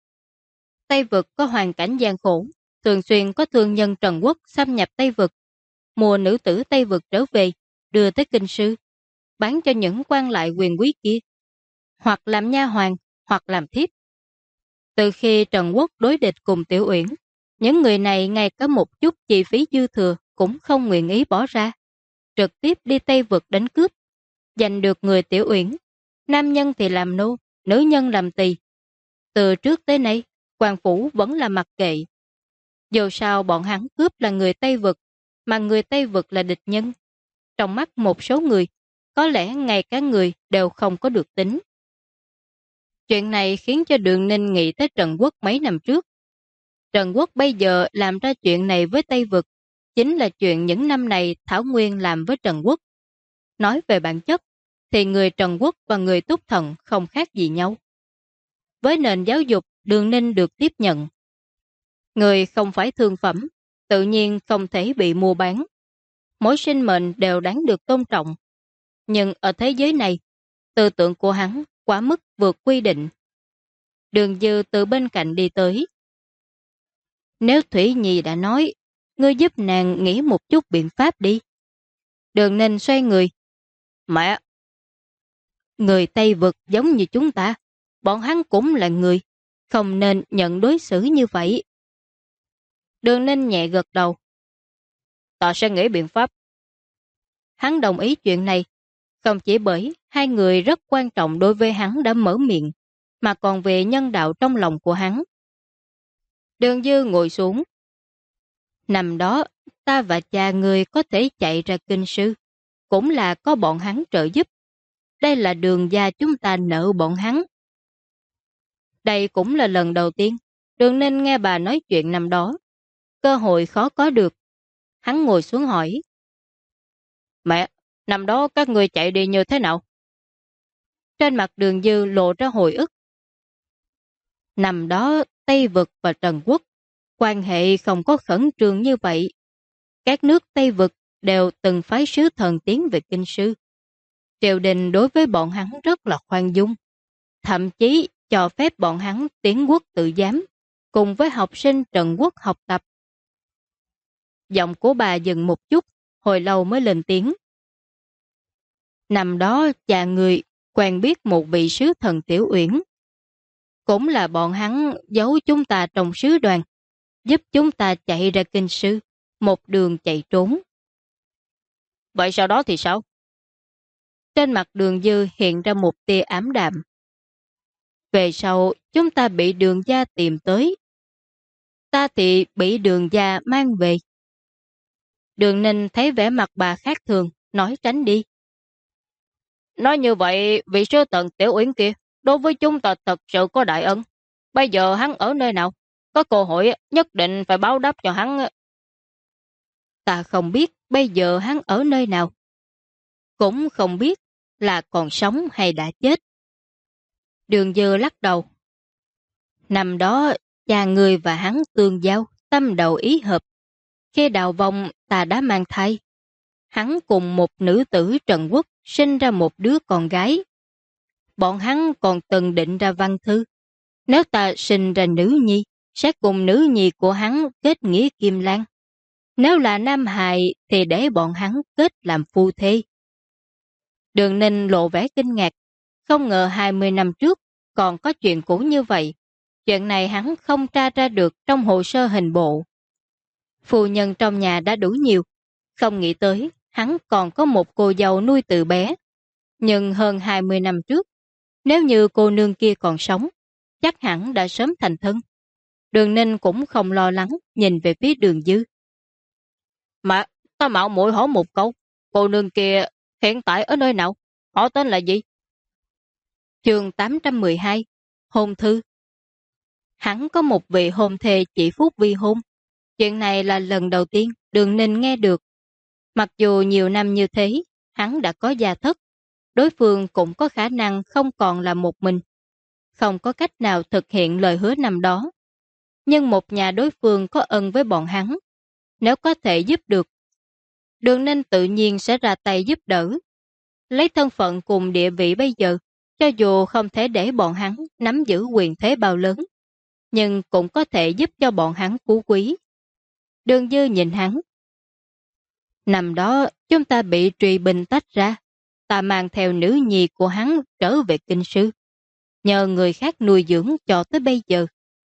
Tây Vực có hoàn cảnh gian khổ, thường xuyên có thương nhân Trần Quốc xâm nhập Tây Vực, mua nữ tử Tây Vực trở về, đưa tới Kinh Sư, bán cho những quan lại quyền quý kia, hoặc làm nha hoàn, hoặc làm thiếp. Từ khi Trần Quốc đối địch cùng Tiểu Uyển, những người này ngay cả một chút chi phí dư thừa cũng không nguyện ý bỏ ra, trực tiếp đi Tây Vực đánh cướp, giành được người Tiểu Uyển. Nam nhân thì làm nô, nữ nhân làm tỳ. Từ trước tới nay, quan phủ vẫn là mặc kệ. Dù sao bọn hắn cướp là người Tây Vực, mà người Tây Vực là địch nhân. Trong mắt một số người, có lẽ ngay cả người đều không có được tính. Chuyện này khiến cho Đường Ninh nghĩ tới Trần Quốc mấy năm trước. Trần Quốc bây giờ làm ra chuyện này với Tây Vực, chính là chuyện những năm này Thảo Nguyên làm với Trần Quốc. Nói về bản chất, thì người Trần Quốc và người Túc Thần không khác gì nhau. Với nền giáo dục, Đường Ninh được tiếp nhận. Người không phải thương phẩm, tự nhiên không thể bị mua bán. Mỗi sinh mệnh đều đáng được tôn trọng. Nhưng ở thế giới này, tư tưởng của hắn quá mức vượt quy định. Đường Dư từ bên cạnh đi tới. Nếu Thủy Nhi đã nói, ngươi giúp nàng nghĩ một chút biện pháp đi. Đường Ninh xoay người. Mẹ! Người Tây Vực giống như chúng ta, bọn hắn cũng là người, không nên nhận đối xử như vậy. Đường Ninh nhẹ gật đầu. Ta sẽ nghĩ biện pháp. Hắn đồng ý chuyện này, không chỉ bởi hai người rất quan trọng đối với hắn đã mở miệng, mà còn về nhân đạo trong lòng của hắn. Đường Dư ngồi xuống. Năm đó, ta và cha người có thể chạy ra Kinh Sư, cũng là có bọn hắn trợ giúp. Đây là Đường gia chúng ta nợ bọn hắn. Đây cũng là lần đầu tiên Đường Ninh nghe bà nói chuyện năm đó. Cơ hội khó có được. Hắn ngồi xuống hỏi. Mẹ, năm đó các người chạy đi như thế nào? Trên mặt Đường Dư lộ ra hồi ức. Năm đó Tây Vực và Trần Quốc quan hệ không có khẩn trương như vậy. Các nước Tây Vực đều từng phái sứ thần tiến về Kinh Sư. Triều đình đối với bọn hắn rất là khoan dung. Thậm chí cho phép bọn hắn tiến quốc tự giám, cùng với học sinh Trần Quốc học tập. Giọng của bà dừng một chút, hồi lâu mới lên tiếng. Năm đó cha người quen biết một vị sứ thần Tiểu Uyển. Cũng là bọn hắn giấu chúng ta trong sứ đoàn, giúp chúng ta chạy ra Kinh Sư, một đường chạy trốn. Vậy sau đó thì sao? Trên mặt Đường Dư hiện ra một tia ám đạm. Về sau, chúng ta bị Đường gia tìm tới. Ta thì bị Đường gia mang về. Đường Ninh thấy vẻ mặt bà khác thường, nói tránh đi. Nói như vậy, vị sứ thần Tiểu Uyển kia, đối với chúng ta thật sự có đại ân. Bây giờ hắn ở nơi nào? Có cơ hội nhất định phải báo đáp cho hắn. Ta không biết bây giờ hắn ở nơi nào. Cũng không biết là còn sống hay đã chết. Đường Dư lắc đầu. Năm đó, cha người và hắn tương giao, tâm đầu ý hợp. Khi đào vong ta đã mang thai. Hắn cùng một nữ tử Trần Quốc sinh ra một đứa con gái. Bọn hắn còn từng định ra văn thư. Nếu ta sinh ra nữ nhi, sẽ cùng nữ nhi của hắn kết nghĩa kim lan. Nếu là nam hài thì để bọn hắn kết làm phu thê. Đường Ninh lộ vẻ kinh ngạc. Không ngờ 20 năm trước còn có chuyện cũ như vậy. Chuyện này hắn không tra ra được trong hồ sơ hình bộ. Phu nhân trong nhà đã đủ nhiều. Không nghĩ tới hắn còn có một cô dâu nuôi từ bé. Nhưng hơn 20 năm trước, nếu như cô nương kia còn sống, chắc hẳn đã sớm thành thân. Đường Ninh cũng không lo lắng nhìn về phía Đường Dư. Mà, ta mạo muội hỏi một câu, cô nương kia hiện tại ở nơi nào? Họ tên là gì? Chương 812, hôn thư. Hắn có một vị hôn thê chỉ phút vi hôn. Chuyện này là lần đầu tiên Đường Ninh nghe được. Mặc dù nhiều năm như thế, hắn đã có gia thất. Đối phương cũng có khả năng không còn là một mình. Không có cách nào thực hiện lời hứa năm đó. Nhưng một nhà đối phương có ân với bọn hắn. Nếu có thể giúp được, Đường Ninh tự nhiên sẽ ra tay giúp đỡ. Lấy thân phận cùng địa vị bây giờ, cho dù không thể để bọn hắn nắm giữ quyền thế bao lớn, nhưng cũng có thể giúp cho bọn hắn phú quý. Đường Dư nhìn hắn. Năm đó chúng ta bị Trùy Bình tách ra, ta mang theo nữ nhi của hắn trở về kinh sư, nhờ người khác nuôi dưỡng cho tới bây giờ.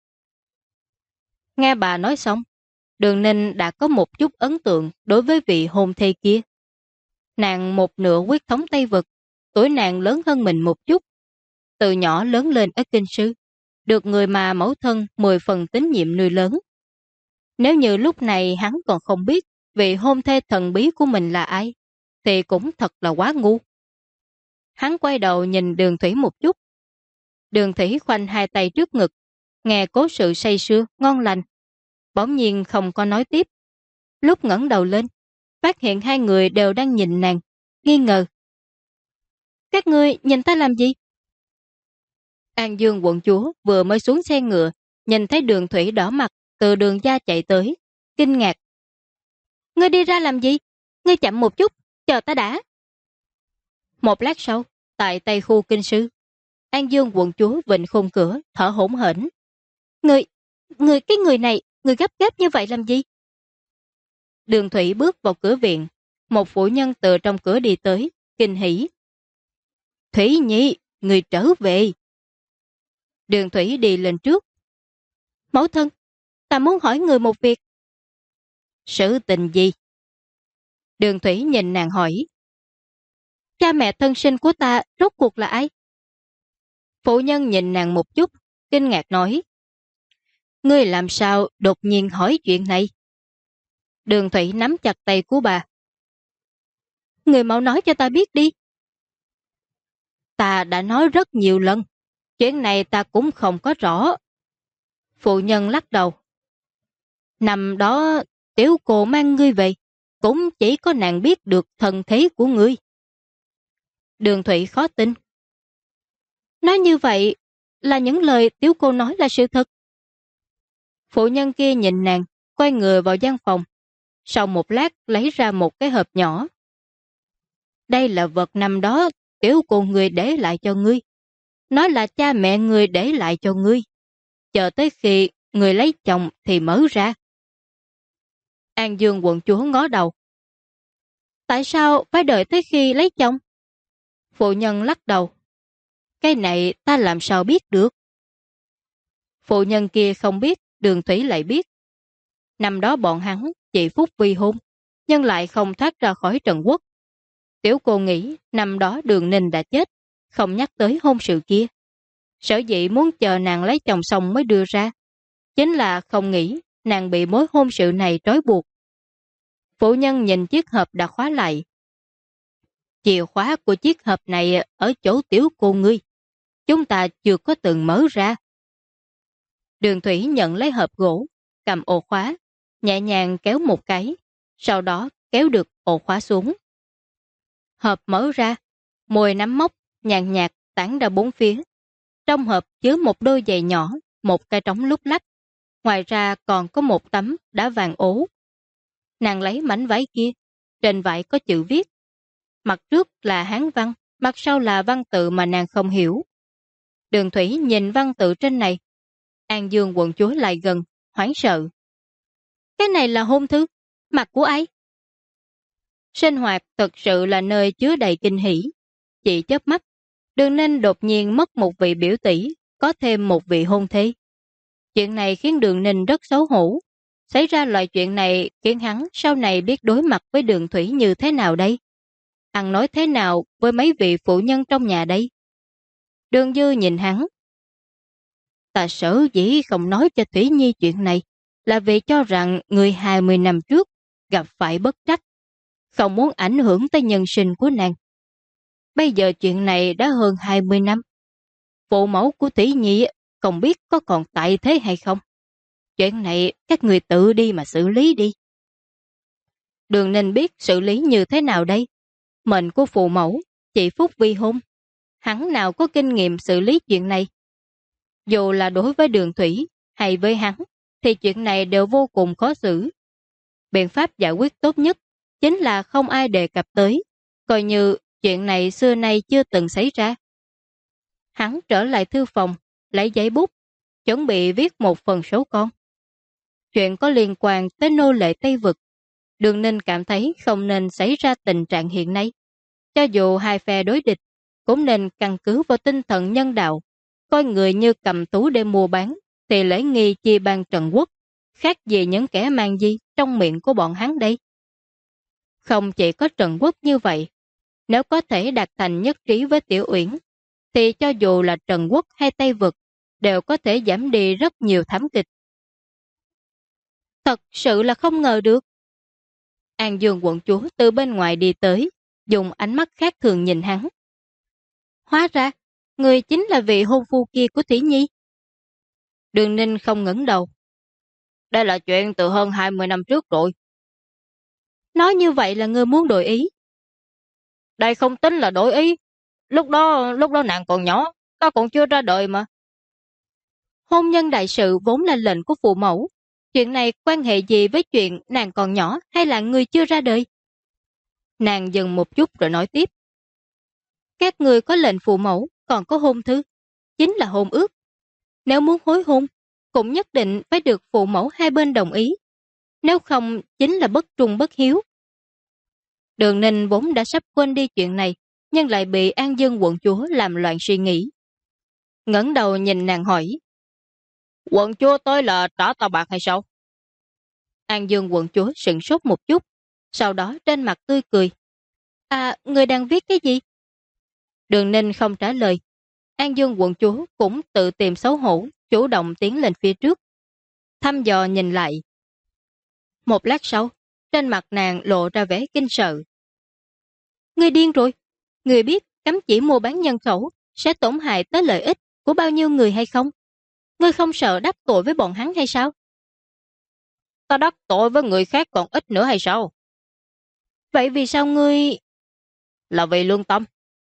Nghe bà nói xong, Đường Ninh đã có một chút ấn tượng đối với vị hôn thê kia. Nàng một nửa huyết thống Tây Vực, tuổi nàng lớn hơn mình một chút. Từ nhỏ lớn lên ở kinh sư, được người mà mẫu thân 10 phần tín nhiệm nuôi lớn. Nếu như lúc này hắn còn không biết vị hôn thê thần bí của mình là ai, thì cũng thật là quá ngu. Hắn quay đầu nhìn Đường Thủy một chút. Đường Thủy khoanh hai tay trước ngực, nghe cố sự say sưa, ngon lành. Bỗng nhiên không có nói tiếp. Lúc ngẩng đầu lên, phát hiện hai người đều đang nhìn nàng, nghi ngờ. Các ngươi nhìn ta làm gì? An Dương quận chúa vừa mới xuống xe ngựa, nhìn thấy Đường Thủy đỏ mặt từ đường gia chạy tới, kinh ngạc. Ngươi đi ra làm gì? Ngươi chậm một chút, chờ ta đã. Một lát sau, tại Tây khu kinh sư, An Dương quận chúa vịnh khung cửa, thở hổn hển. Cái người này, người gấp gáp như vậy làm gì? Đường Thủy bước vào cửa viện, một phụ nhân từ trong cửa đi tới, kinh hỉ. Thủy Nhi, người trở về. Đường Thủy đi lên trước. Mẫu thân, ta muốn hỏi người một việc. Sự tình gì? Đường Thủy nhìn nàng hỏi. Cha mẹ thân sinh của ta rốt cuộc là ai? Phụ nhân nhìn nàng một chút, kinh ngạc nói. Ngươi làm sao đột nhiên hỏi chuyện này? Đường Thủy nắm chặt tay của bà. Người mau nói cho ta biết đi. Ta đã nói rất nhiều lần. Chuyện này ta cũng không có rõ. Phụ nhân lắc đầu. Năm đó tiểu cô mang ngươi về, cũng chỉ có nàng biết được thân thế của ngươi. Đường Thủy khó tin. Nói như vậy là những lời tiểu cô nói là sự thật. Phụ nhân kia nhìn nàng, quay người vào gian phòng. Sau một lát lấy ra một cái hộp nhỏ. Đây là vật năm đó tiểu cô người để lại cho ngươi. Nói là cha mẹ người để lại cho ngươi. Chờ tới khi người lấy chồng thì mở ra. An Dương quận chúa ngó đầu. Tại sao phải đợi tới khi lấy chồng? Phụ nhân lắc đầu. Cái này ta làm sao biết được? Phụ nhân kia không biết, Đường Thủy lại biết. Năm đó bọn hắn chỉ phúc vi hôn, nhưng lại không thoát ra khỏi Trần Quốc. Tiểu cô nghĩ năm đó Đường Ninh đã chết, không nhắc tới hôn sự kia. Sở dĩ muốn chờ nàng lấy chồng xong mới đưa ra. Chính là không nghĩ nàng bị mối hôn sự này trói buộc. Phụ nhân nhìn chiếc hộp đã khóa lại. Chìa khóa của chiếc hộp này ở chỗ tiểu cô ngươi. Chúng ta chưa có từng mở ra. Đường Thủy nhận lấy hộp gỗ, cầm ổ khóa, nhẹ nhàng kéo một cái, sau đó kéo được ổ khóa xuống. Hộp mở ra, mùi nấm mốc, nhàn nhạt tản ra bốn phía. Trong hộp chứa một đôi giày nhỏ, một cái trống lúc lắc. Ngoài ra còn có một tấm đá vàng ố. Nàng lấy mảnh vải kia, trên vải có chữ viết. Mặt trước là Hán văn, mặt sau là văn tự mà nàng không hiểu. Đường Thủy nhìn văn tự trên này. An Dương quận chúa lại gần, hoảng sợ. Cái này là hôn thư, mặt của ai? Sinh hoạt thật sự là nơi chứa đầy kinh hỉ. Chỉ chớp mắt, Đường Ninh đột nhiên mất một vị biểu tỷ, có thêm một vị hôn thê. Chuyện này khiến Đường Ninh rất xấu hổ. Xảy ra loại chuyện này khiến hắn sau này biết đối mặt với Đường Thủy như thế nào đây? Ăn nói thế nào với mấy vị phụ nhân trong nhà đây? Đường Dư nhìn hắn. Ta sở dĩ không nói cho Thủy Nhi chuyện này là vì cho rằng người 20 năm trước gặp phải bất trắc, không muốn ảnh hưởng tới nhân sinh của nàng. Bây giờ chuyện này đã hơn 20 năm. Phụ mẫu của Thủy Nhi không biết có còn tại thế hay không. Chuyện này các người tự đi mà xử lý đi. Đường Ninh biết xử lý như thế nào đây? Mệnh của phụ mẫu, chỉ phúc vi hôn. Hắn nào có kinh nghiệm xử lý chuyện này? Dù là đối với Đường Thủy hay với hắn, thì chuyện này đều vô cùng khó xử. Biện pháp giải quyết tốt nhất chính là không ai đề cập tới, coi như chuyện này xưa nay chưa từng xảy ra. Hắn trở lại thư phòng, lấy giấy bút, chuẩn bị viết một phần số con. Chuyện có liên quan tới nô lệ Tây Vực. Đường Ninh cảm thấy không nên xảy ra tình trạng hiện nay. Cho dù hai phe đối địch, cũng nên căn cứ vào tinh thần nhân đạo, coi người như cầm tú để mua bán, thì lễ nghi chia ban Trần Quốc, khác gì những kẻ mang di trong miệng của bọn hắn đây. Không chỉ có Trần Quốc như vậy, nếu có thể đạt thành nhất trí với Tiểu Uyển, thì cho dù là Trần Quốc hay Tây Vực, đều có thể giảm đi rất nhiều thảm kịch. Thật sự là không ngờ được. An Dương quận chúa từ bên ngoài đi tới, dùng ánh mắt khác thường nhìn hắn. Hóa ra, người chính là vị hôn phu kia của Thủy Nhi. Đường Ninh không ngẩng đầu. Đây là chuyện từ hơn 20 năm trước rồi. Nói như vậy là ngươi muốn đổi ý. Đây không tính là đổi ý. Lúc đó nàng còn nhỏ, ta còn chưa ra đời mà. Hôn nhân đại sự vốn là lệnh của phụ mẫu. Chuyện này quan hệ gì với chuyện nàng còn nhỏ hay là ngươi chưa ra đời? Nàng dừng một chút rồi nói tiếp. Các người có lệnh phụ mẫu, còn có hôn thư, chính là hôn ước. Nếu muốn hối hôn, cũng nhất định phải được phụ mẫu hai bên đồng ý. Nếu không, chính là bất trung bất hiếu. Đường Ninh vốn đã sắp quên đi chuyện này, nhưng lại bị An Dương quận chúa làm loạn suy nghĩ. Ngẩng đầu nhìn nàng hỏi. Quận chúa tới là trả tao bạc hay sao? An Dương quận chúa sửng sốt một chút, sau đó trên mặt tươi cười. À, người đang viết cái gì? Đường Ninh không trả lời. An Dương quận chúa cũng tự tìm xấu hổ, chủ động tiến lên phía trước. Thăm dò nhìn lại. Một lát sau, trên mặt nàng lộ ra vẻ kinh sợ. Ngươi điên rồi. Ngươi biết cấm chỉ mua bán nhân khẩu sẽ tổn hại tới lợi ích của bao nhiêu người hay không? Ngươi không sợ đắc tội với bọn hắn hay sao? Ta đắc tội với người khác còn ít nữa hay sao? Vậy vì sao ngươi... Là vì lương tâm.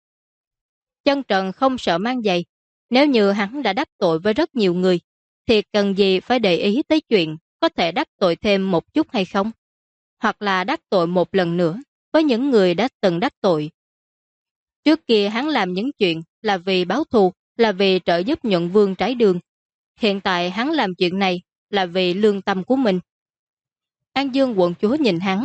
Chân Trần không sợ mang giày. Nếu như hắn đã đắc tội với rất nhiều người, thì cần gì phải để ý tới chuyện có thể đắc tội thêm một chút hay không? Hoặc là đắc tội một lần nữa với những người đã từng đắc tội. Trước kia hắn làm những chuyện là vì báo thù, là vì trợ giúp nhuận vương trái đường. Hiện tại hắn làm chuyện này là vì lương tâm của mình. An Dương quận chúa nhìn hắn.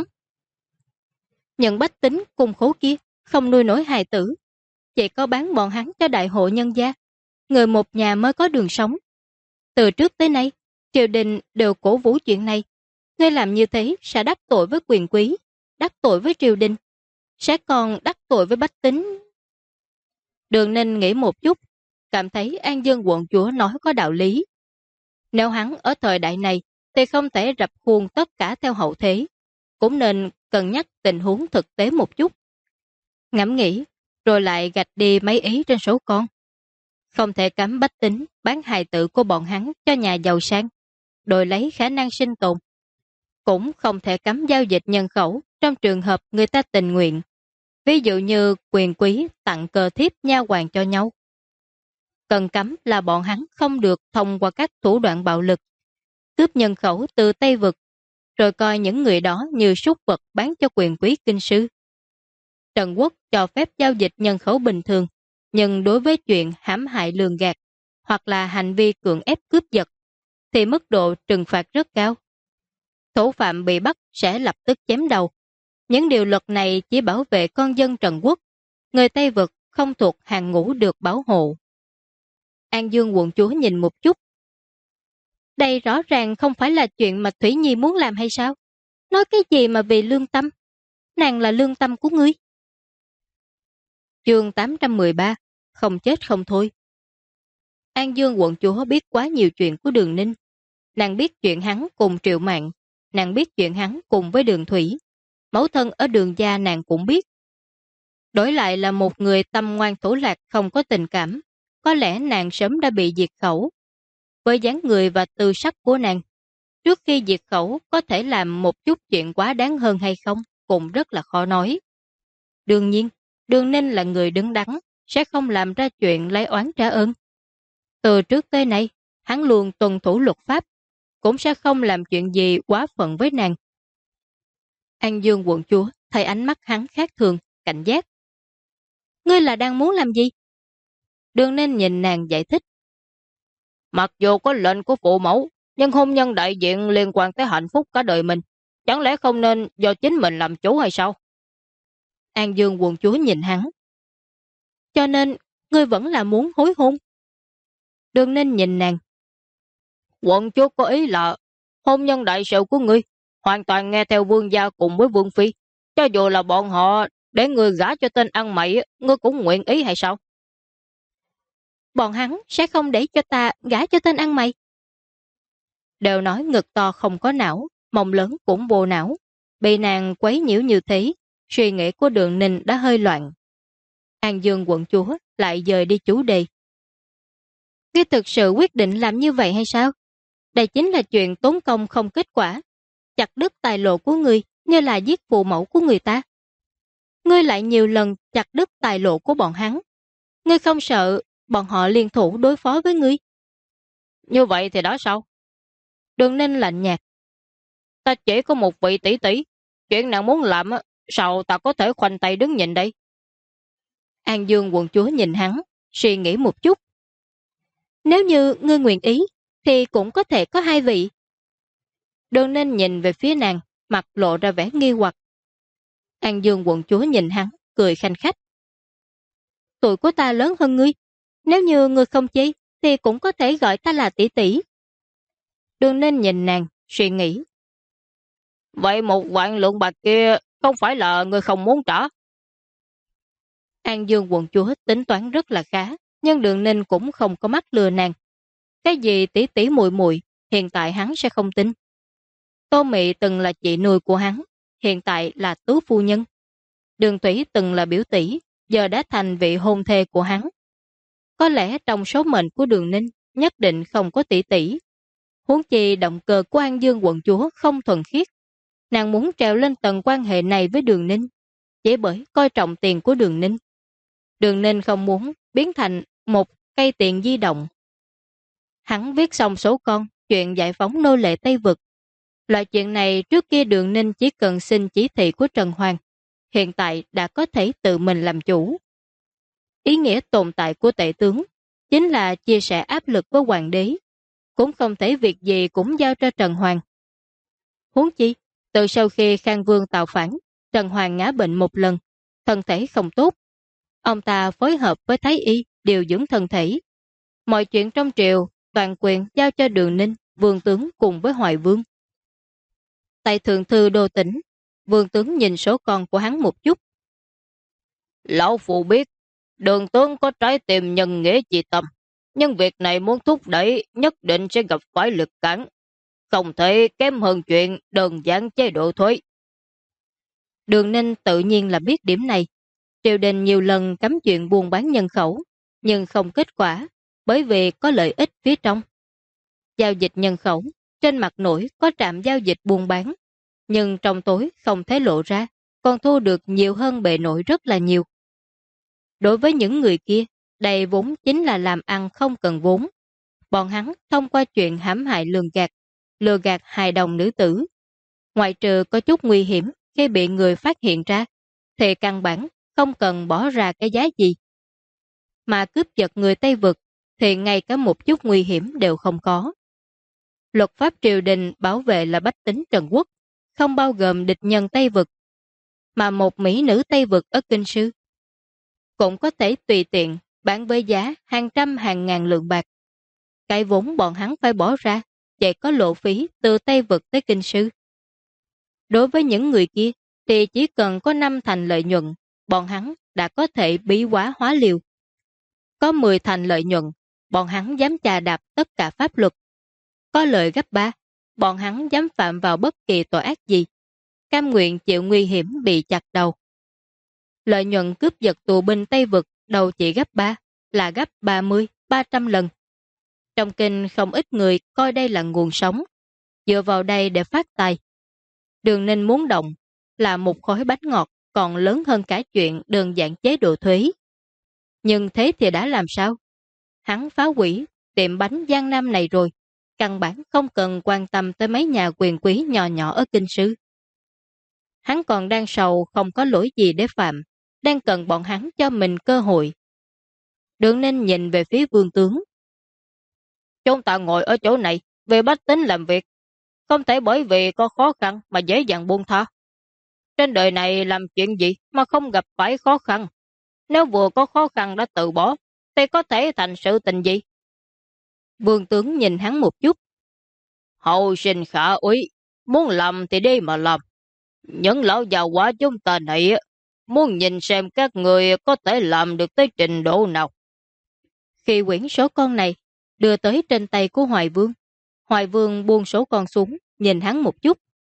Nhận bách tính cùng khố kia không nuôi nổi hài tử, chỉ có bán bọn hắn cho đại hộ nhân gia. Người một nhà mới có đường sống. Từ trước tới nay, triều đình đều cổ vũ chuyện này. Ngươi làm như thế sẽ đắc tội với quyền quý, đắc tội với triều đình, sẽ còn đắc tội với bách tính. Đường Ninh nghĩ một chút, cảm thấy An Dương quận chúa nói có đạo lý. Nếu hắn ở thời đại này thì không thể rập khuôn tất cả theo hậu thế, cũng nên cân nhắc tình huống thực tế một chút. Ngẫm nghĩ, rồi lại gạch đi mấy ý trên số con. Không thể cấm bách tính bán hài tử của bọn hắn cho nhà giàu sang, đổi lấy khả năng sinh tồn. Cũng không thể cấm giao dịch nhân khẩu trong trường hợp người ta tình nguyện. Ví dụ như quyền quý tặng cờ thiếp nha hoàn cho nhau. Cần cấm là bọn hắn không được thông qua các thủ đoạn bạo lực, cướp nhân khẩu từ Tây Vực, rồi coi những người đó như súc vật bán cho quyền quý kinh sư. Trần Quốc cho phép giao dịch nhân khẩu bình thường, nhưng đối với chuyện hãm hại lường gạt hoặc là hành vi cưỡng ép cướp giật thì mức độ trừng phạt rất cao. Thủ phạm bị bắt sẽ lập tức chém đầu. Những điều luật này chỉ bảo vệ con dân Trần Quốc, người Tây Vực không thuộc hàng ngũ được bảo hộ. An Dương quận chúa nhìn một chút. Đây rõ ràng không phải là chuyện mà Thủy Nhi muốn làm hay sao? Nói cái gì mà vì lương tâm? Nàng là lương tâm của ngươi. Chương 813, không chết không thôi. An Dương quận chúa biết quá nhiều chuyện của Đường Ninh. Nàng biết chuyện hắn cùng Triệu Mạn, nàng biết chuyện hắn cùng với Đường Thủy. Mẫu thân ở Đường gia nàng cũng biết. Đổi lại là một người tâm ngoan thủ lạc không có tình cảm, có lẽ nàng sớm đã bị diệt khẩu. Với dáng người và tư sắc của nàng, trước khi diệt khẩu có thể làm một chút chuyện quá đáng hơn hay không, cũng rất là khó nói. Đương nhiên, Đường Ninh là người đứng đắn, sẽ không làm ra chuyện lấy oán trả ơn. Từ trước tới nay, hắn luôn tuân thủ luật pháp, cũng sẽ không làm chuyện gì quá phận với nàng. An Dương quận chúa thấy ánh mắt hắn khác thường, cảnh giác. Ngươi là đang muốn làm gì? Đường Ninh nhìn nàng giải thích. Mặc dù có lệnh của phụ mẫu, nhưng hôn nhân đại diện liên quan tới hạnh phúc cả đời mình. Chẳng lẽ không nên do chính mình làm chủ hay sao? An Dương quận chúa nhìn hắn. Cho nên, ngươi vẫn là muốn hối hôn. Đường Ninh nhìn nàng. Quận chúa có ý là hôn nhân đại sự của ngươi hoàn toàn nghe theo vương gia cùng với vương phi. Cho dù là bọn họ để ngươi gả cho tên ăn mày, ngươi cũng nguyện ý hay sao? Bọn hắn sẽ không để cho ta gả cho tên ăn mày. Đều nói ngực to không có não, mông lớn cũng vô não. Bị nàng quấy nhiễu như thế, suy nghĩ của Đường Ninh đã hơi loạn. An Dương quận chúa lại dời đi chủ đề. Ngươi thực sự quyết định làm như vậy hay sao? Đây chính là chuyện tốn công không kết quả. Chặt đứt tài lộ của ngươi như là giết phụ mẫu của người ta. Ngươi lại nhiều lần chặt đứt tài lộ của bọn hắn. Ngươi không sợ bọn họ liên thủ đối phó với ngươi? Như vậy thì đó sao? Đường Ninh lạnh nhạt. Ta chỉ có một vị tỷ tỷ. Chuyện nàng muốn làm, sao ta có thể khoanh tay đứng nhìn đây? An Dương quận chúa nhìn hắn, suy nghĩ một chút. Nếu như ngươi nguyện ý, thì cũng có thể có hai vị. Đường Ninh nhìn về phía nàng, mặt lộ ra vẻ nghi hoặc. An Dương quận chúa nhìn hắn, cười khanh khách. Tuổi của ta lớn hơn ngươi. Nếu như ngươi không chi, thì cũng có thể gọi ta là tỷ tỷ. Đường Ninh nhìn nàng, suy nghĩ. Vậy 1.000.000 bạc kia không phải là ngươi không muốn trả? An Dương quận chúa tính toán rất là khá, nhưng Đường Ninh cũng không có mắt lừa nàng. Cái gì tỷ tỷ muội muội, hiện tại hắn sẽ không tin. Tô Mị từng là chị nuôi của hắn, hiện tại là tứ phu nhân. Đường Thủy từng là biểu tỷ, giờ đã thành vị hôn thê của hắn. Có lẽ trong số mệnh của Đường Ninh nhất định không có tỷ tỷ. Huống chi động cơ của An Dương quận chúa không thuần khiết. Nàng muốn trèo lên tầng quan hệ này với Đường Ninh, chỉ bởi coi trọng tiền của Đường Ninh. Đường Ninh không muốn biến thành một cây tiền di động. Hắn viết xong số con chuyện giải phóng nô lệ Tây Vực. Loại chuyện này trước kia Đường Ninh chỉ cần xin chỉ thị của Trần Hoàng, hiện tại đã có thể tự mình làm chủ. Ý nghĩa tồn tại của tể tướng chính là chia sẻ áp lực với hoàng đế, cũng không thể việc gì cũng giao cho Trần Hoàng. Huống chi, từ sau khi Khang Vương tạo phản, Trần Hoàng ngã bệnh một lần, thân thể không tốt. Ông ta phối hợp với Thái Y điều dưỡng thân thể. Mọi chuyện trong triều toàn quyền giao cho Đường Ninh, Vương tướng cùng với Hoài Vương. Tại thượng thư đô tỉnh, Vương tướng nhìn số con của hắn một chút. Lão phụ biết, Đường tướng có trái tim nhân nghĩa chi tâm, nhưng việc này muốn thúc đẩy nhất định sẽ gặp phải lực cản, không thể kém hơn chuyện đơn giản chế độ thuế. Đường Ninh tự nhiên là biết điểm này. Triều đình nhiều lần cấm chuyện buôn bán nhân khẩu, nhưng không kết quả, bởi vì có lợi ích phía trong. Giao dịch nhân khẩu, trên mặt nổi có trạm giao dịch buôn bán, nhưng trong tối không thấy lộ ra, còn thu được nhiều hơn bề nổi rất là nhiều. Đối với những người kia, Đây vốn chính là làm ăn không cần vốn. Bọn hắn thông qua chuyện hãm hại lừa gạt hài đồng nữ tử. Ngoại trừ có chút nguy hiểm khi bị người phát hiện ra, thì căn bản không cần bỏ ra cái giá gì. Mà cướp giật người Tây Vực thì ngay cả một chút nguy hiểm đều không có. Luật pháp triều đình bảo vệ là bách tính Trần Quốc, không bao gồm địch nhân Tây Vực. Mà một mỹ nữ Tây Vực ở Kinh Sư cũng có thể tùy tiện bán với giá hàng trăm hàng ngàn lượng bạc. Cái vốn bọn hắn phải bỏ ra chỉ có lộ phí từ Tây Vực tới Kinh Sư. Đối với những người kia thì chỉ cần có 5 thành lợi nhuận, bọn hắn đã có thể bí quá hóa liều. Có 10 thành lợi nhuận, bọn hắn dám chà đạp tất cả pháp luật. Có lợi gấp 3, bọn hắn dám phạm vào bất kỳ tội ác gì. Cam nguyện chịu nguy hiểm bị chặt đầu. Lợi nhuận cướp giật tù binh Tây Vực đầu chỉ gấp 3, là gấp 30, 300 lần. Trong kinh không ít người coi đây là nguồn sống, dựa vào đây để phát tài. Đường Ninh muốn động là một khối bánh ngọt còn lớn hơn cả chuyện đơn giản chế độ thuế. Nhưng thế thì đã làm sao? Hắn phá hủy tiệm bánh Giang Nam này rồi, căn bản không cần quan tâm tới mấy nhà quyền quý nhỏ nhỏ ở Kinh Sư. Hắn còn đang sầu không có lỗi gì để phạm, đang cần bọn hắn cho mình cơ hội. Đường Ninh nhìn về phía Vương tướng. Chúng ta ngồi ở chỗ này về bách tính làm việc, không thể bởi vì có khó khăn mà dễ dàng buông tha. Trên đời này làm chuyện gì mà không gặp phải khó khăn? Nếu vừa có khó khăn đã từ bỏ, thì có thể thành sự tình gì? Vương tướng nhìn hắn một chút. Hậu sinh khả úy, muốn làm thì đi mà làm. Những lão già quá chúng ta này muốn nhìn xem các người có thể làm được tới trình độ nào. Khi quyển số con này đưa tới trên tay của Hoài Vương buông số con xuống, nhìn hắn một chút.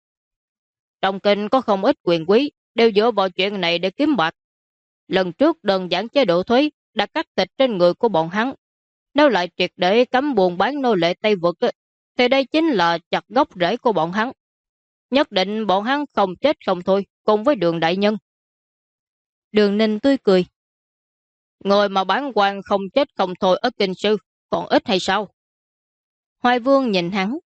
Trong kinh có không ít quyền quý đều dựa vào chuyện này để kiếm bạc. Lần trước đơn giản chế độ thuế đã cắt thịt trên người của bọn hắn. Nếu lại triệt để cấm buôn bán nô lệ Tây Vực thì đây chính là chặt gốc rễ của bọn hắn. Nhất định bọn hắn không chết không thôi cùng với Đường đại nhân. Đường Ninh tươi cười. Người mà bán quan không chết không thôi ở Kinh Sư còn ít hay sao? Hoài Vương nhìn hắn.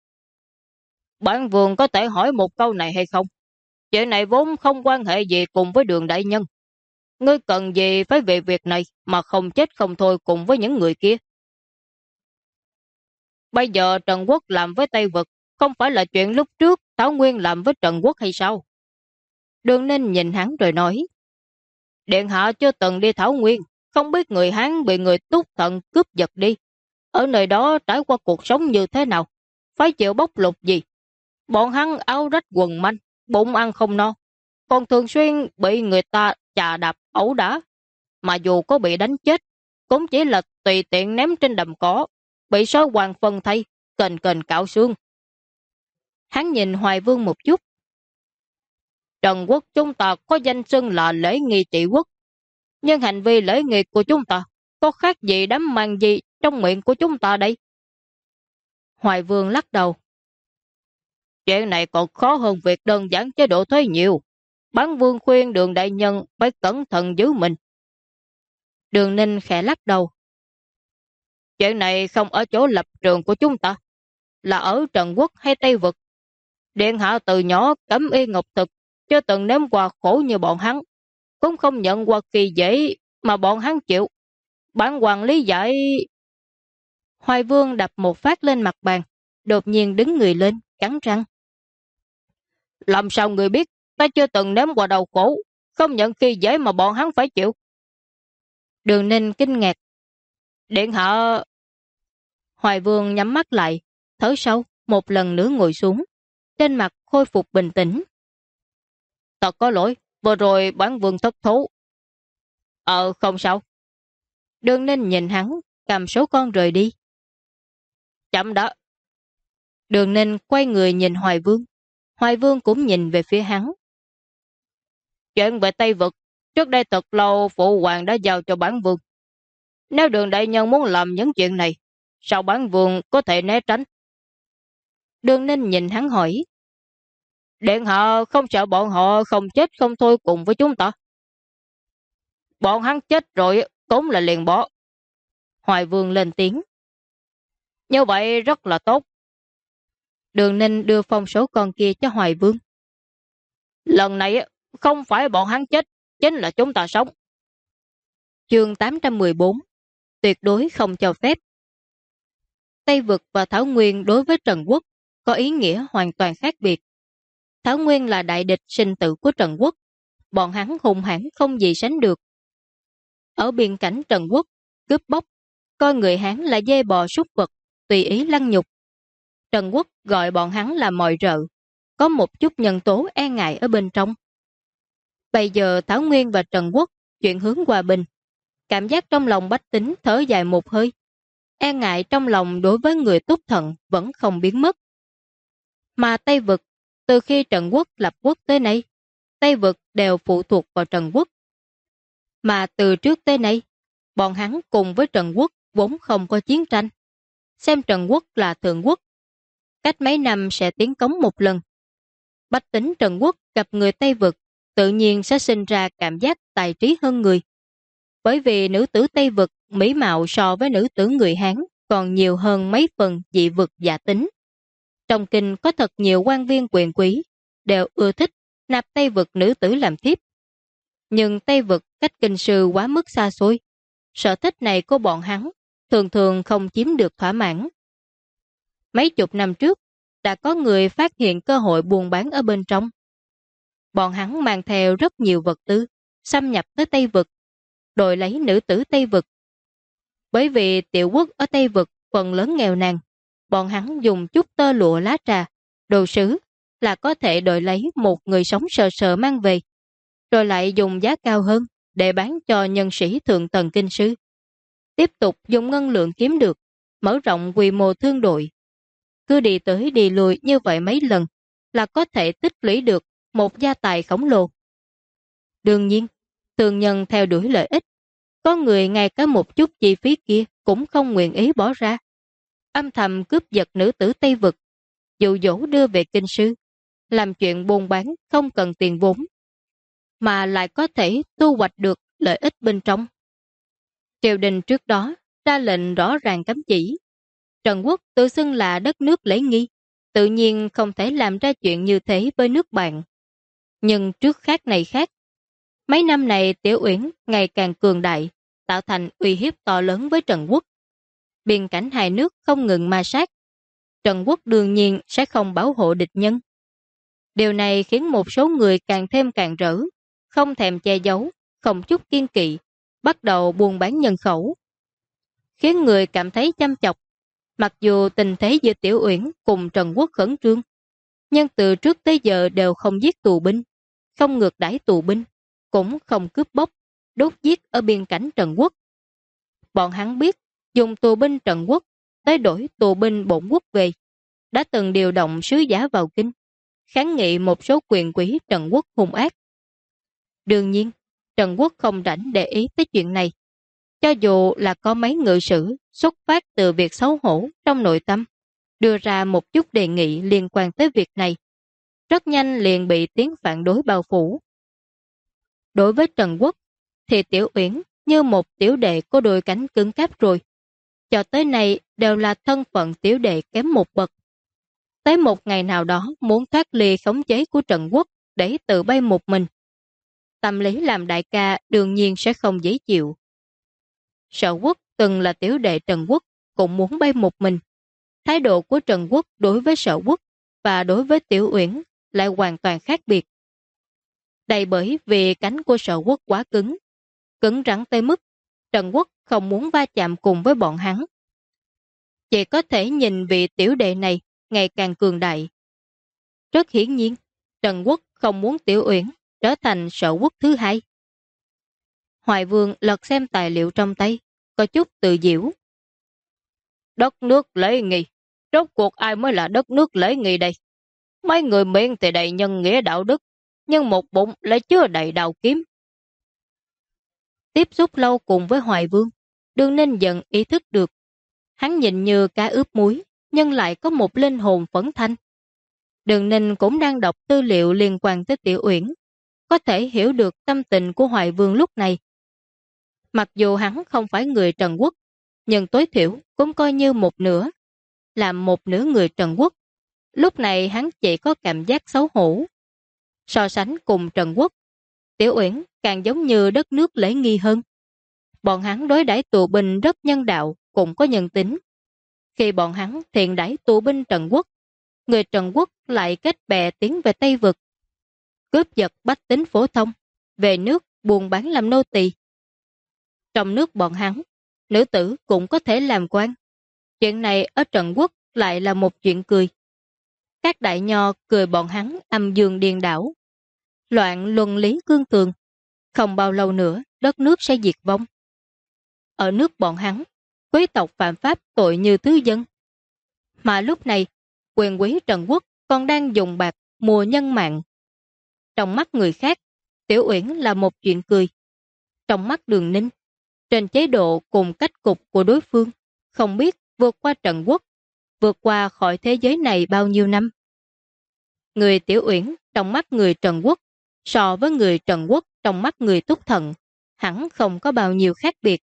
Bản vương có thể hỏi một câu này hay không? Chuyện này vốn không quan hệ gì cùng với Đường đại nhân. Ngươi cần gì phải về việc này mà không chết không thôi cùng với những người kia? Bây giờ Trần Quốc làm với Tây Vực không phải là chuyện lúc trước Thảo Nguyên làm với Trần Quốc hay sao? Đường Ninh nhìn hắn rồi nói. Điện hạ chưa từng đi Thảo Nguyên, không biết người Hán bị người Túc Thận cướp giật đi. Ở nơi đó trải qua cuộc sống như thế nào? Phải chịu bóc lột gì? Bọn hắn áo rách quần manh, bụng ăn không no, còn thường xuyên bị người ta chà đạp ẩu đả. Mà dù có bị đánh chết, cũng chỉ là tùy tiện ném trên đầm cỏ, bị sói hoàng phân thay, kềnh kềnh cạo xương. Hắn nhìn Hoài Vương một chút. Trần Quốc chúng ta có danh xưng là lễ nghi trị quốc, nhưng hành vi lễ nghi của chúng ta có khác gì đám mang gì trong miệng của chúng ta đây? Hoài Vương lắc đầu. Chuyện này còn khó hơn việc đơn giản chế độ thuế nhiều. Bản vương khuyên Đường đại nhân phải cẩn thận giữ mình. Đường Ninh khẽ lắc đầu. Chuyện này không ở chỗ lập trường của chúng ta, là ở Trần Quốc hay Tây Vực. Điện hạ từ nhỏ cấm y ngọc thực, chưa từng nếm qua khổ như bọn hắn, cũng không nhận qua kỳ dễ mà bọn hắn chịu. Bản hoàng lý giải. Hoài Vương đập một phát lên mặt bàn, đột nhiên đứng người lên, cắn răng. Làm sao người biết ta chưa từng nếm qua đau khổ, không nhận kỳ dễ mà bọn hắn phải chịu? Đường Ninh kinh ngạc. Điện hạ. Hoài Vương nhắm mắt lại, thở sâu, một lần nữa ngồi xuống, trên mặt khôi phục bình tĩnh. Thật có lỗi, vừa rồi bản vương thất thú. Không sao. Đường Ninh nhìn hắn, cầm số con rời đi. Chậm đã. Đường Ninh quay người nhìn Hoài Vương. Hoài Vương cũng nhìn về phía hắn. Chuyện về Tây Vực, trước đây thật lâu phụ hoàng đã giao cho bản vương. Nếu Đường đại nhân muốn làm những chuyện này, sao bản vương có thể né tránh? Đường Ninh nhìn hắn hỏi. Điện hạ không sợ bọn họ không chết không thôi cùng với chúng ta? Bọn hắn chết rồi cũng là liền bỏ. Hoài Vương lên tiếng. Như vậy rất là tốt. Đường Ninh đưa phong số con kia cho Hoài Vương. Lần này không phải bọn hắn chết, chính là chúng ta sống. Chương 814. Tuyệt đối không cho phép. Tây Vực và Thảo Nguyên đối với Trần Quốc có ý nghĩa hoàn toàn khác biệt. Thảo Nguyên là đại địch sinh tử của Trần Quốc. Bọn hắn hung hãn không gì sánh được. Ở biên cảnh Trần Quốc, cướp bóc, coi người Hán là dê bò súc vật, tùy ý lăng nhục. Trần Quốc gọi bọn hắn là mọi rợ, có một chút nhân tố e ngại ở bên trong. Bây giờ Thảo Nguyên và Trần Quốc chuyển hướng hòa bình. Cảm giác trong lòng bách tính thở dài một hơi. E ngại trong lòng đối với người túc thận vẫn không biến mất. Mà Tây Vực, từ khi Trần Quốc lập quốc tới nay, Tây Vực đều phụ thuộc vào Trần Quốc. Mà từ trước tới nay, bọn hắn cùng với Trần Quốc vốn không có chiến tranh. Xem Trần Quốc là thượng quốc. Cách mấy năm sẽ tiến cống một lần. Bách tính Trần Quốc gặp người Tây Vực, tự nhiên sẽ sinh ra cảm giác tài trí hơn người. Bởi vì nữ tử Tây Vực mỹ mạo so với nữ tử người Hán còn nhiều hơn mấy phần dị vực giả tính. Trong kinh có thật nhiều quan viên quyền quý đều ưa thích nạp Tây Vực nữ tử làm thiếp. Nhưng Tây Vực cách kinh sư quá mức xa xôi. Sở thích này của bọn hắn thường thường không chiếm được thỏa mãn. Mấy chục năm trước, đã có người phát hiện cơ hội buôn bán ở bên trong. Bọn hắn mang theo rất nhiều vật tư, xâm nhập tới Tây Vực, đổi lấy nữ tử Tây Vực. Bởi vì tiểu quốc ở Tây Vực phần lớn nghèo nàn, bọn hắn dùng chút tơ lụa lá trà, đồ sứ là có thể đổi lấy một người sống sờ sờ mang về, rồi lại dùng giá cao hơn để bán cho nhân sĩ thượng tầng kinh sư. Tiếp tục dùng ngân lượng kiếm được, mở rộng quy mô thương đội. Cứ đi tới đi lui như vậy mấy lần là có thể tích lũy được một gia tài khổng lồ. Đương nhiên, thương nhân theo đuổi lợi ích, có người ngay cả một chút chi phí kia cũng không nguyện ý bỏ ra. Âm thầm cướp giật nữ tử Tây Vực, dụ dỗ đưa về kinh sư, làm chuyện buôn bán không cần tiền vốn, mà lại có thể thu hoạch được lợi ích bên trong. Triều đình trước đó ra lệnh rõ ràng cấm chỉ. Trần Quốc tự xưng là đất nước lễ nghi, tự nhiên không thể làm ra chuyện như thế với nước bạn. Nhưng trước khác này khác, mấy năm này Tiểu Uyển ngày càng cường đại, tạo thành uy hiếp to lớn với Trần Quốc. Biên cảnh hai nước không ngừng ma sát. Trần Quốc đương nhiên sẽ không bảo hộ địch nhân. Điều này khiến một số người càng thêm càng rỡ, không thèm che giấu, không chút kiên kỵ, bắt đầu buôn bán nhân khẩu. Khiến người cảm thấy chăm chọc. Mặc dù tình thế giữa Tiểu Uyển cùng Trần Quốc khẩn trương, nhưng từ trước tới giờ đều không giết tù binh, không ngược đãi tù binh, cũng không cướp bóc, đốt giết ở biên cảnh Trần Quốc. Bọn hắn biết dùng tù binh Trần Quốc tới đổi tù binh bổn quốc về, đã từng điều động sứ giả vào kinh, kháng nghị một số quyền quý Trần Quốc hung ác. Đương nhiên, Trần Quốc không rảnh để ý tới chuyện này. Cho dù là có mấy ngự sử xuất phát từ việc xấu hổ trong nội tâm, đưa ra một chút đề nghị liên quan tới việc này, rất nhanh liền bị tiếng phản đối bao phủ. Đối với Trần Quốc, thì Tiểu Uyển như một tiểu đệ có đôi cánh cứng cáp rồi. Cho tới nay đều là thân phận tiểu đệ kém một bậc. Tới một ngày nào đó muốn thoát ly khống chế của Trần Quốc để tự bay một mình. Tâm lý làm đại ca đương nhiên sẽ không dễ chịu. Sở Quốc từng là tiểu đệ Trần Quốc cũng muốn bay một mình. Thái độ của Trần Quốc đối với Sở Quốc và đối với Tiểu Uyển lại hoàn toàn khác biệt. Đây bởi vì cánh của Sở Quốc quá cứng, cứng rắn tới mức Trần Quốc không muốn va chạm cùng với bọn hắn. Chỉ có thể nhìn vị tiểu đệ này ngày càng cường đại. Rất hiển nhiên, Trần Quốc không muốn Tiểu Uyển trở thành Sở Quốc thứ hai. Hoài Vương lật xem tài liệu trong tay, có chút tự giễu. Đất nước lễ nghi, rốt cuộc ai mới là đất nước lễ nghi đây? Mấy người miệng thì đầy nhân nghĩa đạo đức, nhưng một bụng lại chứa đầy đào kiếm. Tiếp xúc lâu cùng với Hoài Vương, Đường Ninh dần ý thức được. Hắn nhìn như cá ướp muối, nhưng lại có một linh hồn phấn thanh. Đường Ninh cũng đang đọc tư liệu liên quan tới Tiểu Uyển, có thể hiểu được tâm tình của Hoài Vương lúc này. Mặc dù hắn không phải người Trần Quốc, nhưng tối thiểu cũng coi như một nửa. Làm một nửa người Trần Quốc, lúc này hắn chỉ có cảm giác xấu hổ. So sánh cùng Trần Quốc, Tiểu Uyển càng giống như đất nước lễ nghi hơn. Bọn hắn đối đãi tù binh rất nhân đạo, cũng có nhân tính. Khi bọn hắn thiện đãi tù binh Trần Quốc, người Trần Quốc lại kết bè tiến về Tây Vực, cướp giật bách tính phổ thông, về nước buôn bán làm nô tỳ. Trong nước bọn hắn, nữ tử cũng có thể làm quan. Chuyện này ở Trần Quốc lại là một chuyện cười. Các đại nho cười bọn hắn âm dương điên đảo. Loạn luân lý cương tường. Không bao lâu nữa, đất nước sẽ diệt vong. Ở nước bọn hắn, quý tộc phạm pháp tội như thứ dân. Mà lúc này, quyền quý Trần Quốc còn đang dùng bạc mua nhân mạng. Trong mắt người khác, Tiểu Uyển là một chuyện cười. Trong mắt Đường Ninh, trên chế độ cùng cách cục của đối phương, không biết vượt qua Trần Quốc, vượt qua khỏi thế giới này bao nhiêu năm. Người Tiểu Uyển trong mắt người Trần Quốc, so với người Trần Quốc trong mắt người Túc Thần, hẳn không có bao nhiêu khác biệt.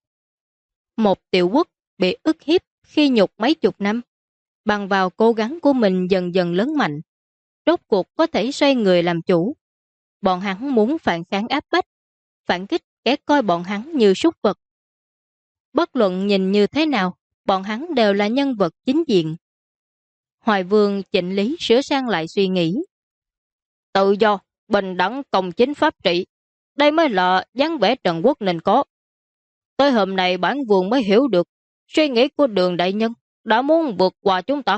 Một tiểu quốc bị ức hiếp khi nhục mấy chục năm, bằng vào cố gắng của mình dần dần lớn mạnh, rốt cuộc có thể xoay người làm chủ. Bọn hắn muốn phản kháng áp bách, phản kích kẻ coi bọn hắn như súc vật. Bất luận nhìn như thế nào, bọn hắn đều là nhân vật chính diện. Hoài Vương chỉnh lý sửa sang lại suy nghĩ. Tự do, bình đẳng, công chính pháp trị, đây mới là dáng vẻ Trần Quốc nên có. Tới hôm nay bản vương mới hiểu được suy nghĩ của Đường đại nhân đã muốn vượt qua chúng ta.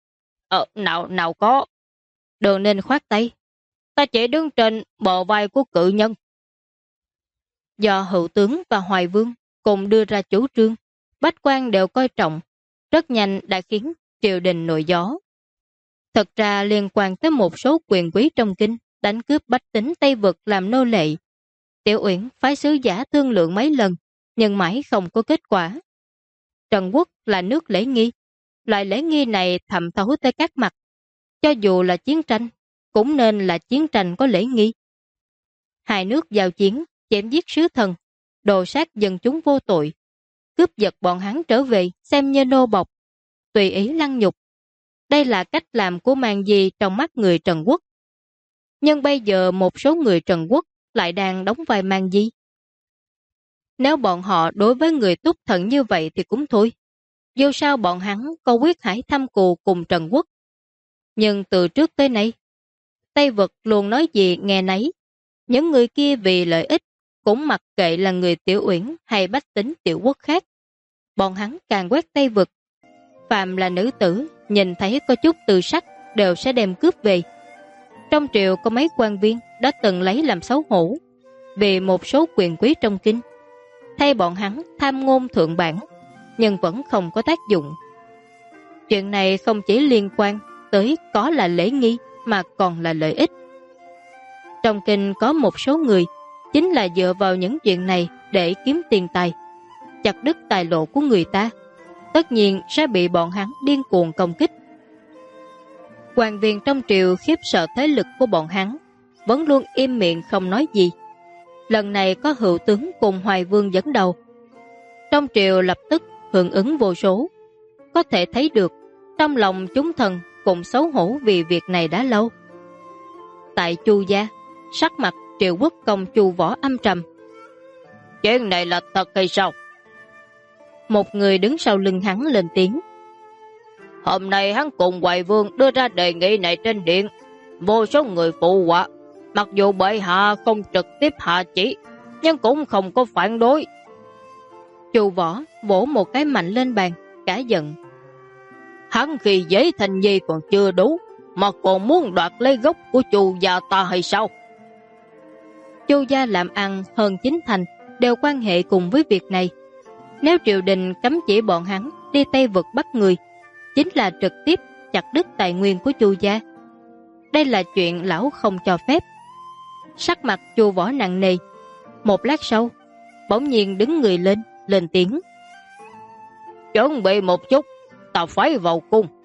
Nào có. Đường Ninh khoát tay. Ta chỉ đứng trên bờ vai của cự nhân. Do hữu tướng và Hoài Vương cùng đưa ra chủ trương, bách quan đều coi trọng, rất nhanh đã khiến triều đình nổi gió. Thật ra liên quan tới một số quyền quý trong kinh đánh cướp bách tính Tây Vực làm nô lệ. Tiểu Uyển phái sứ giả thương lượng mấy lần, nhưng mãi không có kết quả. Trần Quốc là nước lễ nghi, loại lễ nghi này thẩm thấu tới các mặt. Cho dù là chiến tranh, cũng nên là chiến tranh có lễ nghi. Hai nước giao chiến, chém giết sứ thần, đồ sát dân chúng vô tội, cướp giật bọn hắn trở về xem như nô bộc, tùy ý lăng nhục. Đây là cách làm của Màn Di trong mắt người Trần Quốc. Nhưng bây giờ một số người Trần Quốc lại đang đóng vai Màn Di. Nếu bọn họ đối với người Túc Thần như vậy thì cũng thôi. Dù sao bọn hắn có quyết hải thăm cù cùng Trần Quốc. Nhưng từ trước tới nay, Tây Vực luôn nói gì nghe nấy. Những người kia vì lợi ích cũng mặc kệ là người Tiểu Uyển hay bách tính tiểu quốc khác. Bọn hắn càng quét Tây Vực. Phàm là nữ tử, nhìn thấy có chút từ sắc đều sẽ đem cướp về. Trong triều có mấy quan viên đã từng lấy làm xấu hổ vì một số quyền quý trong kinh. Thay bọn hắn tham ngôn thượng bản, nhưng vẫn không có tác dụng. Chuyện này không chỉ liên quan tới có là lễ nghi mà còn là lợi ích. Trong kinh có một số người chính là dựa vào những chuyện này để kiếm tiền tài, chặt đứt tài lộ của người ta, tất nhiên sẽ bị bọn hắn điên cuồng công kích. Quan viên trong triều khiếp sợ thế lực của bọn hắn, vẫn luôn im miệng không nói gì. Lần này có hữu tướng cùng Hoài Vương dẫn đầu, trong triều lập tức hưởng ứng vô số. Có thể thấy được trong lòng chúng thần cũng xấu hổ vì việc này đã lâu. Tại Chu gia, sắc mặt Triệu Quốc công Chu Võ âm trầm. Chuyện này là thật hay sao? Một người đứng sau lưng hắn lên tiếng. Hôm nay hắn cùng Hoài Vương đưa ra đề nghị này trên điện, vô số người phụ họa. Mặc dù bệ hạ không trực tiếp hạ chỉ, nhưng cũng không có phản đối. Chu Võ vỗ một cái mạnh lên bàn, cả giận. Hắn khi giấy thành nhi còn chưa đủ, mà còn muốn đoạt lấy gốc của Chu gia ta hay sao? Chu gia làm ăn hơn 9 thành đều quan hệ cùng với việc này. Nếu triều đình cấm chỉ bọn hắn đi Tây Vực bắt người, chính là trực tiếp chặt đứt tài nguyên của Chu gia. Đây là chuyện lão không cho phép. Sắc mặt Chu Võ nặng nề. Một lát sau, bỗng nhiên đứng người lên tiếng. Chuẩn bị một chút, ta phải vào cung.